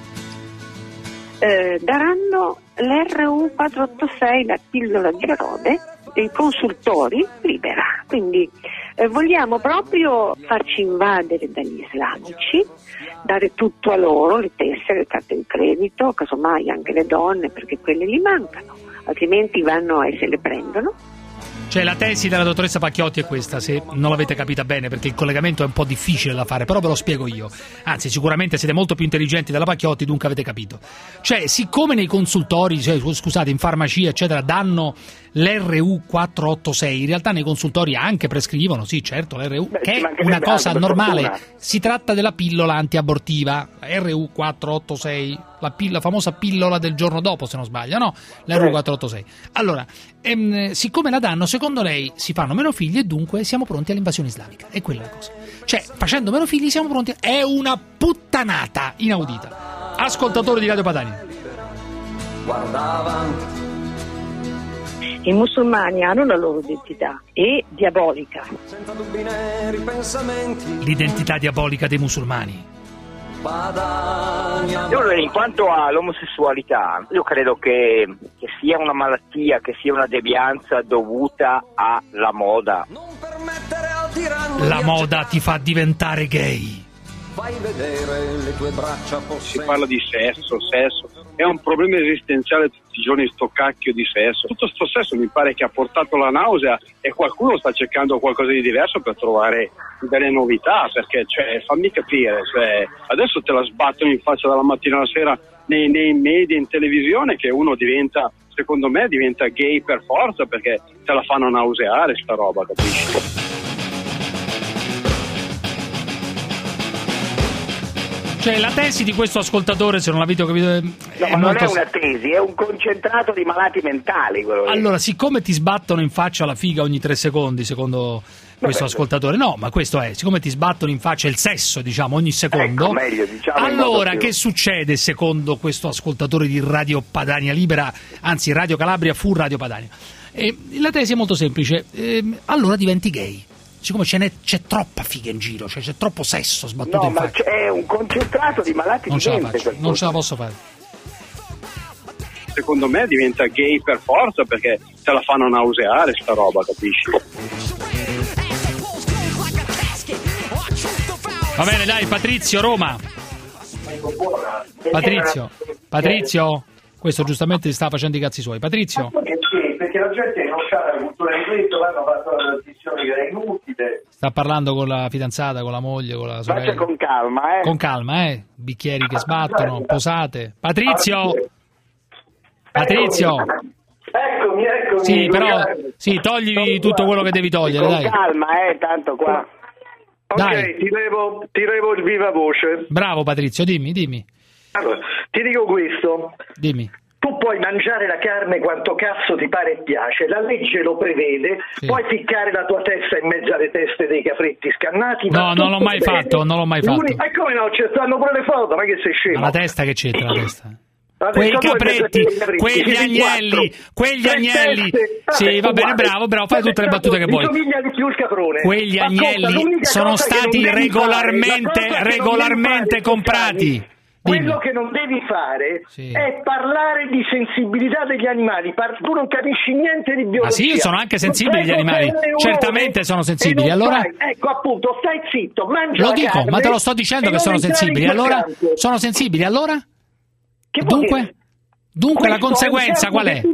Daranno l'RU486, la pillola di Erode, dei consultori libera. Quindi vogliamo proprio farci invadere dagli islamici, dare tutto a loro, le tessere, le carte di credito, casomai anche le donne, perché quelle gli mancano, altrimenti vanno e se le prendono. Cioè la tesi della dottoressa Pacchiotti è questa, se non l'avete capita bene, perché il collegamento è un po' difficile da fare, però ve lo spiego io. Anzi, sicuramente siete molto più intelligenti della Pacchiotti, dunque avete capito. Cioè, siccome nei consultori, scusate, in farmacia, eccetera, danno l'RU486, in realtà nei consultori anche prescrivono, sì, certo, l'RU, che è una cosa normale. Si tratta della pillola antiabortiva, RU486, la famosa pillola del giorno dopo, se non sbaglio, no? L'RU486. Allora, siccome la danno, secondo lei si fanno meno figli e dunque siamo pronti all'invasione islamica. E quella è la cosa. Cioè, facendo meno figli siamo pronti. È una puttanata inaudita. Ascoltatori di Radio Padania. I musulmani hanno la loro identità, è diabolica. L'identità diabolica dei musulmani. Io, in quanto all'omosessualità, io credo che sia una malattia, che sia una devianza dovuta alla moda. La moda ti fa diventare gay. Fai vedere le tue braccia possenti. Si parla di sesso, è un problema esistenziale tutti i giorni, sto cacchio di sesso. Tutto sto sesso mi pare che ha portato la nausea e qualcuno sta cercando qualcosa di diverso per trovare delle novità, perché fammi capire, adesso te la sbattono in faccia dalla mattina alla sera nei media, in televisione, che uno diventa, secondo me, diventa gay per forza, perché te la fanno nauseare sta roba, capisci? Cioè la tesi di questo ascoltatore, se non l'avete capito, ma non è una tesi, è un concentrato di malati mentali quello. Allora, siccome ti sbattono in faccia la figa ogni 3 secondi, secondo questo ascoltatore, no, ma questo è, siccome ti sbattono in faccia il sesso, diciamo, ogni secondo, meglio, diciamo, allora che succede secondo questo ascoltatore di Radio Padania Libera, anzi Radio Calabria fu Radio Padania? La tesi è molto semplice, allora diventi gay. siccome c'è troppa figa in giro, cioè c'è troppo sesso sbattuto in faccia. No, ma è un concentrato di malati di mente. Non ce la posso fare. Secondo me diventa gay per forza, perché te la fanno nauseare sta roba, capisci? Va bene, dai, Patrizio, Roma. Patrizio, questo giustamente sta facendo i cazzi suoi. Patrizio. Perché la gente non sa la cultura di questo, hanno fatto la trasmissione che era inutile. Sta parlando con la fidanzata, con la moglie, con la sorella. Faccia con calma, Con calma, bicchieri che sbattono, posate. Patrizio! Eccomi. Sì, però, togli tutto quello che devi togliere, dai. Con calma, tanto qua. Ok, ti levo il viva voce. Bravo Patrizio, dimmi. Allora, ti dico questo. Dimmi. Tu puoi mangiare la carne quanto cazzo ti pare e piace, la legge lo prevede, puoi ficcare la tua testa in mezzo alle teste dei capretti scannati. No, non l'ho mai fatto. E come no, stanno pure le foto, ma che sei scemo? Ma la testa che c'entra la testa? Quei capretti, quegli agnelli. Sì, va bene, bravo, fai tutte le battute che vuoi. Quegli agnelli sono stati regolarmente comprati. Quello che non devi fare è parlare di sensibilità degli animali. Tu non capisci niente di biologia. Ma sì, io sono anche sensibile agli animali. Certamente sono sensibili. Allora, ecco appunto, stai zitto, mangia lo la dico, carne, ma te lo sto dicendo che sono sensibili. Allora, sono sensibili. Allora? Dunque la conseguenza qual è?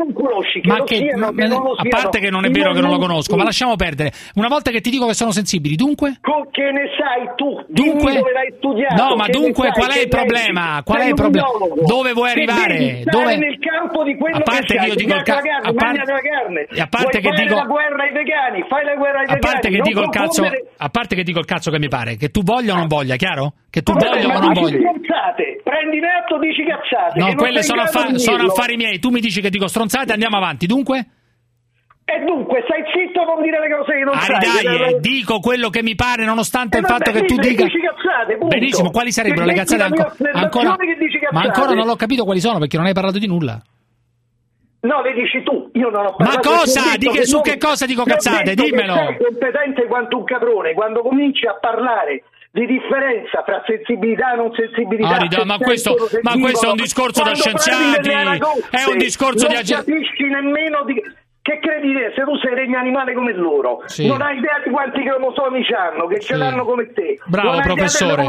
A parte che non è vero che non lo conosco, ma lasciamo perdere. Una volta che ti dico che sono sensibili, dunque? Che ne sai tu? Dunque? Dove l'hai studiato? No, ma dunque qual è il problema? Qual è il problema? Dove vuoi arrivare? Dove? Nel campo di quello a parte che io dico il cazzo, a parte che dico la guerra ai vegani, fai la guerra ai vegani. A parte che dico il cazzo che mi pare, che tu voglia o non voglia, chiaro? Che tu voglia o non voglia. Prendi atto, dici cazzate. No, quelle sono affari miei. Tu mi dici che dico stronzate, andiamo avanti. Dunque? E dunque, stai zitto a non dire le cose che non sai. Dico quello che mi pare, nonostante il fatto che tu dica. Dici cazzate, punto. Benissimo, quali sarebbero le cazzate ancora? Ma ancora non l'ho capito quali sono, perché non hai parlato di nulla. No, le dici tu, io non ho parlato. Ma cosa? Su che cosa dico cazzate? Dimmelo. Sei competente quanto un caprone, quando cominci a parlare di differenza fra sensibilità e non sensibilità. Ma questo è un discorso da scienziati, è un discorso di agenti. Non capisci nemmeno che credi se tu sei regno animale come loro. Non hai idea di quanti cromosomi hanno, che ce l'hanno come te. Bravo professore,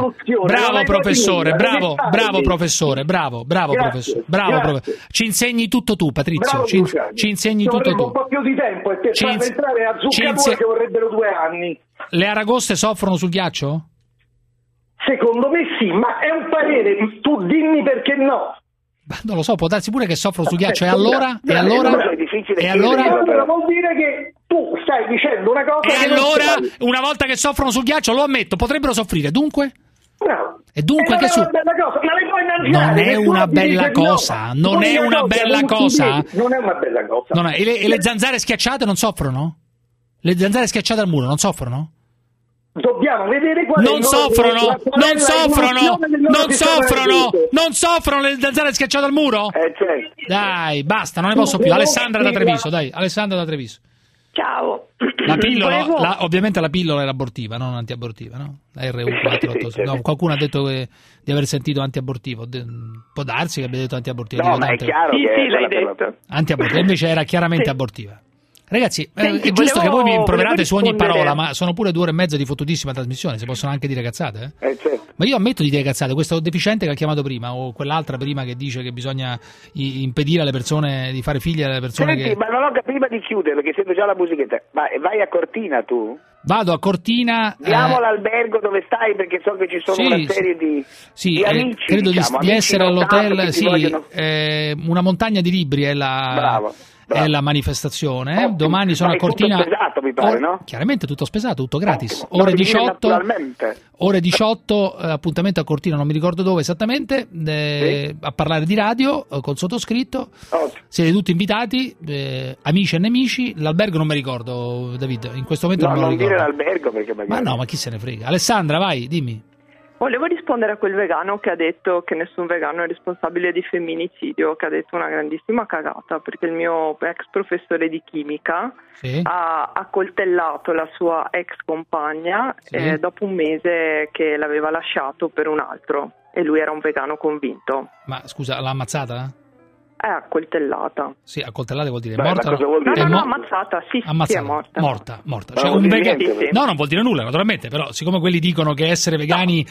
bravo professore. Ci insegni tutto tu, Patrizio. Ci insegni tutto tu. Un po' più di tempo e per far entrare a zuccature che vorrebbero 2 anni. Le aragoste soffrono sul ghiaccio? Secondo me sì, ma è un parere, tu dimmi perché no. Non lo so, può darsi pure che soffro sul ghiaccio, e allora? Allora vuol dire che tu stai dicendo una cosa. E allora, una volta che soffrono sul ghiaccio, lo ammetto, potrebbero soffrire, dunque? No. E dunque che non è una bella cosa, non è una bella cosa. Non è una bella cosa. E le zanzare schiacciate non soffrono? Le zanzare schiacciate al muro non soffrono? Dobbiamo vedere qual è non soffrono le zanzare schiacciate al muro? Certo. Dai, basta, non ne posso più. Alessandra da Treviso. Ciao. La pillola, ovviamente la pillola era abortiva, non antiabortiva, no? La RU486. No, qualcuno ha detto di aver sentito antiabortivo. Può darsi che abbia detto antiabortiva. No, ma è chiaro che l'hai detto. Antiabortiva, invece era chiaramente abortiva. Ragazzi, è giusto che voi mi improverate su ogni parola, ma sono pure 2 ore e mezza di fottutissima trasmissione, si possono anche dire cazzate, certo. Ma io ammetto di dire cazzate, questo deficiente che ha chiamato prima, o quell'altra prima che dice che bisogna impedire alle persone di fare figli alle persone. Senti, ma non ho capito prima di chiudere, perché sento già la musichetta. Vai a Cortina tu? Vado a Cortina. Diamo l'albergo dove stai, perché so che ci sono una serie di amici. Credo di essere all'hotel, una montagna di libri è la manifestazione. Domani sono a Cortina. Tutto spesato, mi pare, no? Chiaramente tutto spesato, tutto gratis. Ore 18, appuntamento a Cortina, non mi ricordo dove esattamente, a parlare di radio col sottoscritto. Siete tutti invitati, amici e nemici. L'albergo non mi ricordo, David, in questo momento non me lo ricordo. Non dire l'albergo perché magari. Ma no, ma chi se ne frega. Alessandra, vai, dimmi. Volevo rispondere a quel vegano che ha detto che nessun vegano è responsabile di femminicidio, che ha detto una grandissima cagata, perché il mio ex professore di chimica ha accoltellato la sua ex compagna dopo un mese che l'aveva lasciato per un altro, e lui era un vegano convinto. Ma scusa, l'ha ammazzata? È accoltellata. Sì, accoltellata vuol dire morta? Cosa vuol dire? No, ammazzata, sì, ammazzata. Sì, è morta. Morta. Cioè, un vegano... No, non vuol dire nulla, naturalmente, però siccome quelli dicono che essere vegani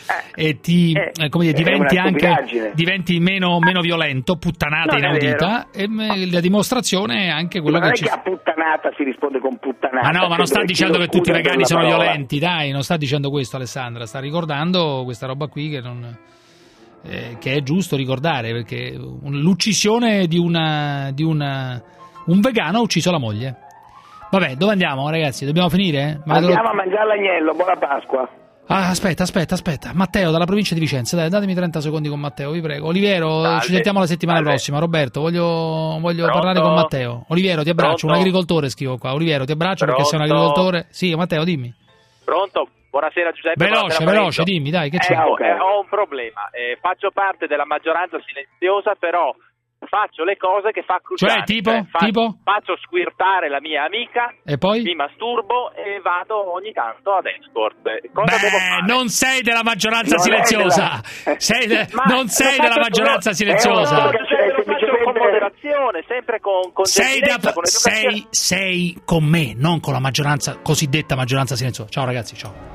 diventi meno violento, puttanata inaudita, e la dimostrazione è anche quello che ci... Non è che a puttanata si risponde con puttanata. Ma non sta dicendo che tutti i vegani sono violenti, dai, non sta dicendo questo Alessandra, sta ricordando questa roba qui che non... che è giusto ricordare, perché l'uccisione di un vegano ha ucciso la moglie. Vabbè, dove andiamo ragazzi? Dobbiamo finire? Andiamo a mangiare l'agnello, buona Pasqua. Aspetta. Matteo dalla provincia di Vicenza, dai, datemi 30 secondi con Matteo, vi prego. Oliviero, ci sentiamo la settimana prossima. Roberto, voglio parlare con Matteo. Oliviero, ti abbraccio, un agricoltore scrivo qua. Oliviero, ti abbraccio perché sei un agricoltore. Sì, Matteo, dimmi. Pronto? Buonasera Giuseppe. Veloce, dimmi, dai, che c'è? Ho un problema. Faccio parte della maggioranza silenziosa, però faccio le cose che fa Cruciani. Cioè, tipo? Faccio squirtare la mia amica, e poi? Mi masturbo e vado ogni tanto ad escort. Cosa devo fare? Non sei della maggioranza silenziosa. Non sei della maggioranza silenziosa. Lo faccio con moderazione, sempre con gentilezza, con educazione. Sei con me, non con la maggioranza, cosiddetta maggioranza silenziosa. Ciao ragazzi, ciao.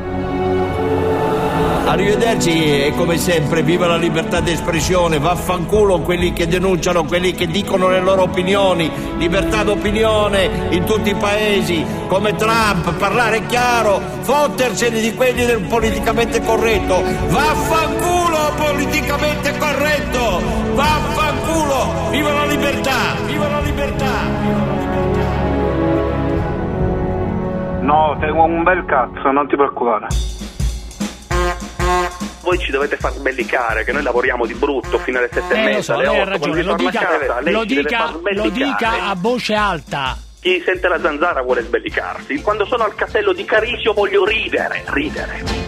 Arrivederci, e come sempre viva la libertà di espressione, vaffanculo quelli che denunciano, quelli che dicono le loro opinioni, libertà d'opinione in tutti i paesi, come Trump, parlare chiaro, fottersene di quelli del politicamente corretto, vaffanculo politicamente corretto, vaffanculo, viva la libertà, viva la libertà. No, tengo un bel cazzo, non ti preoccupare. Voi ci dovete far sbellicare, che noi lavoriamo di brutto fino alle 7:30. Lo so, lei ha ragione, lo dica a voce alta. Chi sente la zanzara vuole sbellicarsi. Quando sono al castello di Carisio voglio ridere.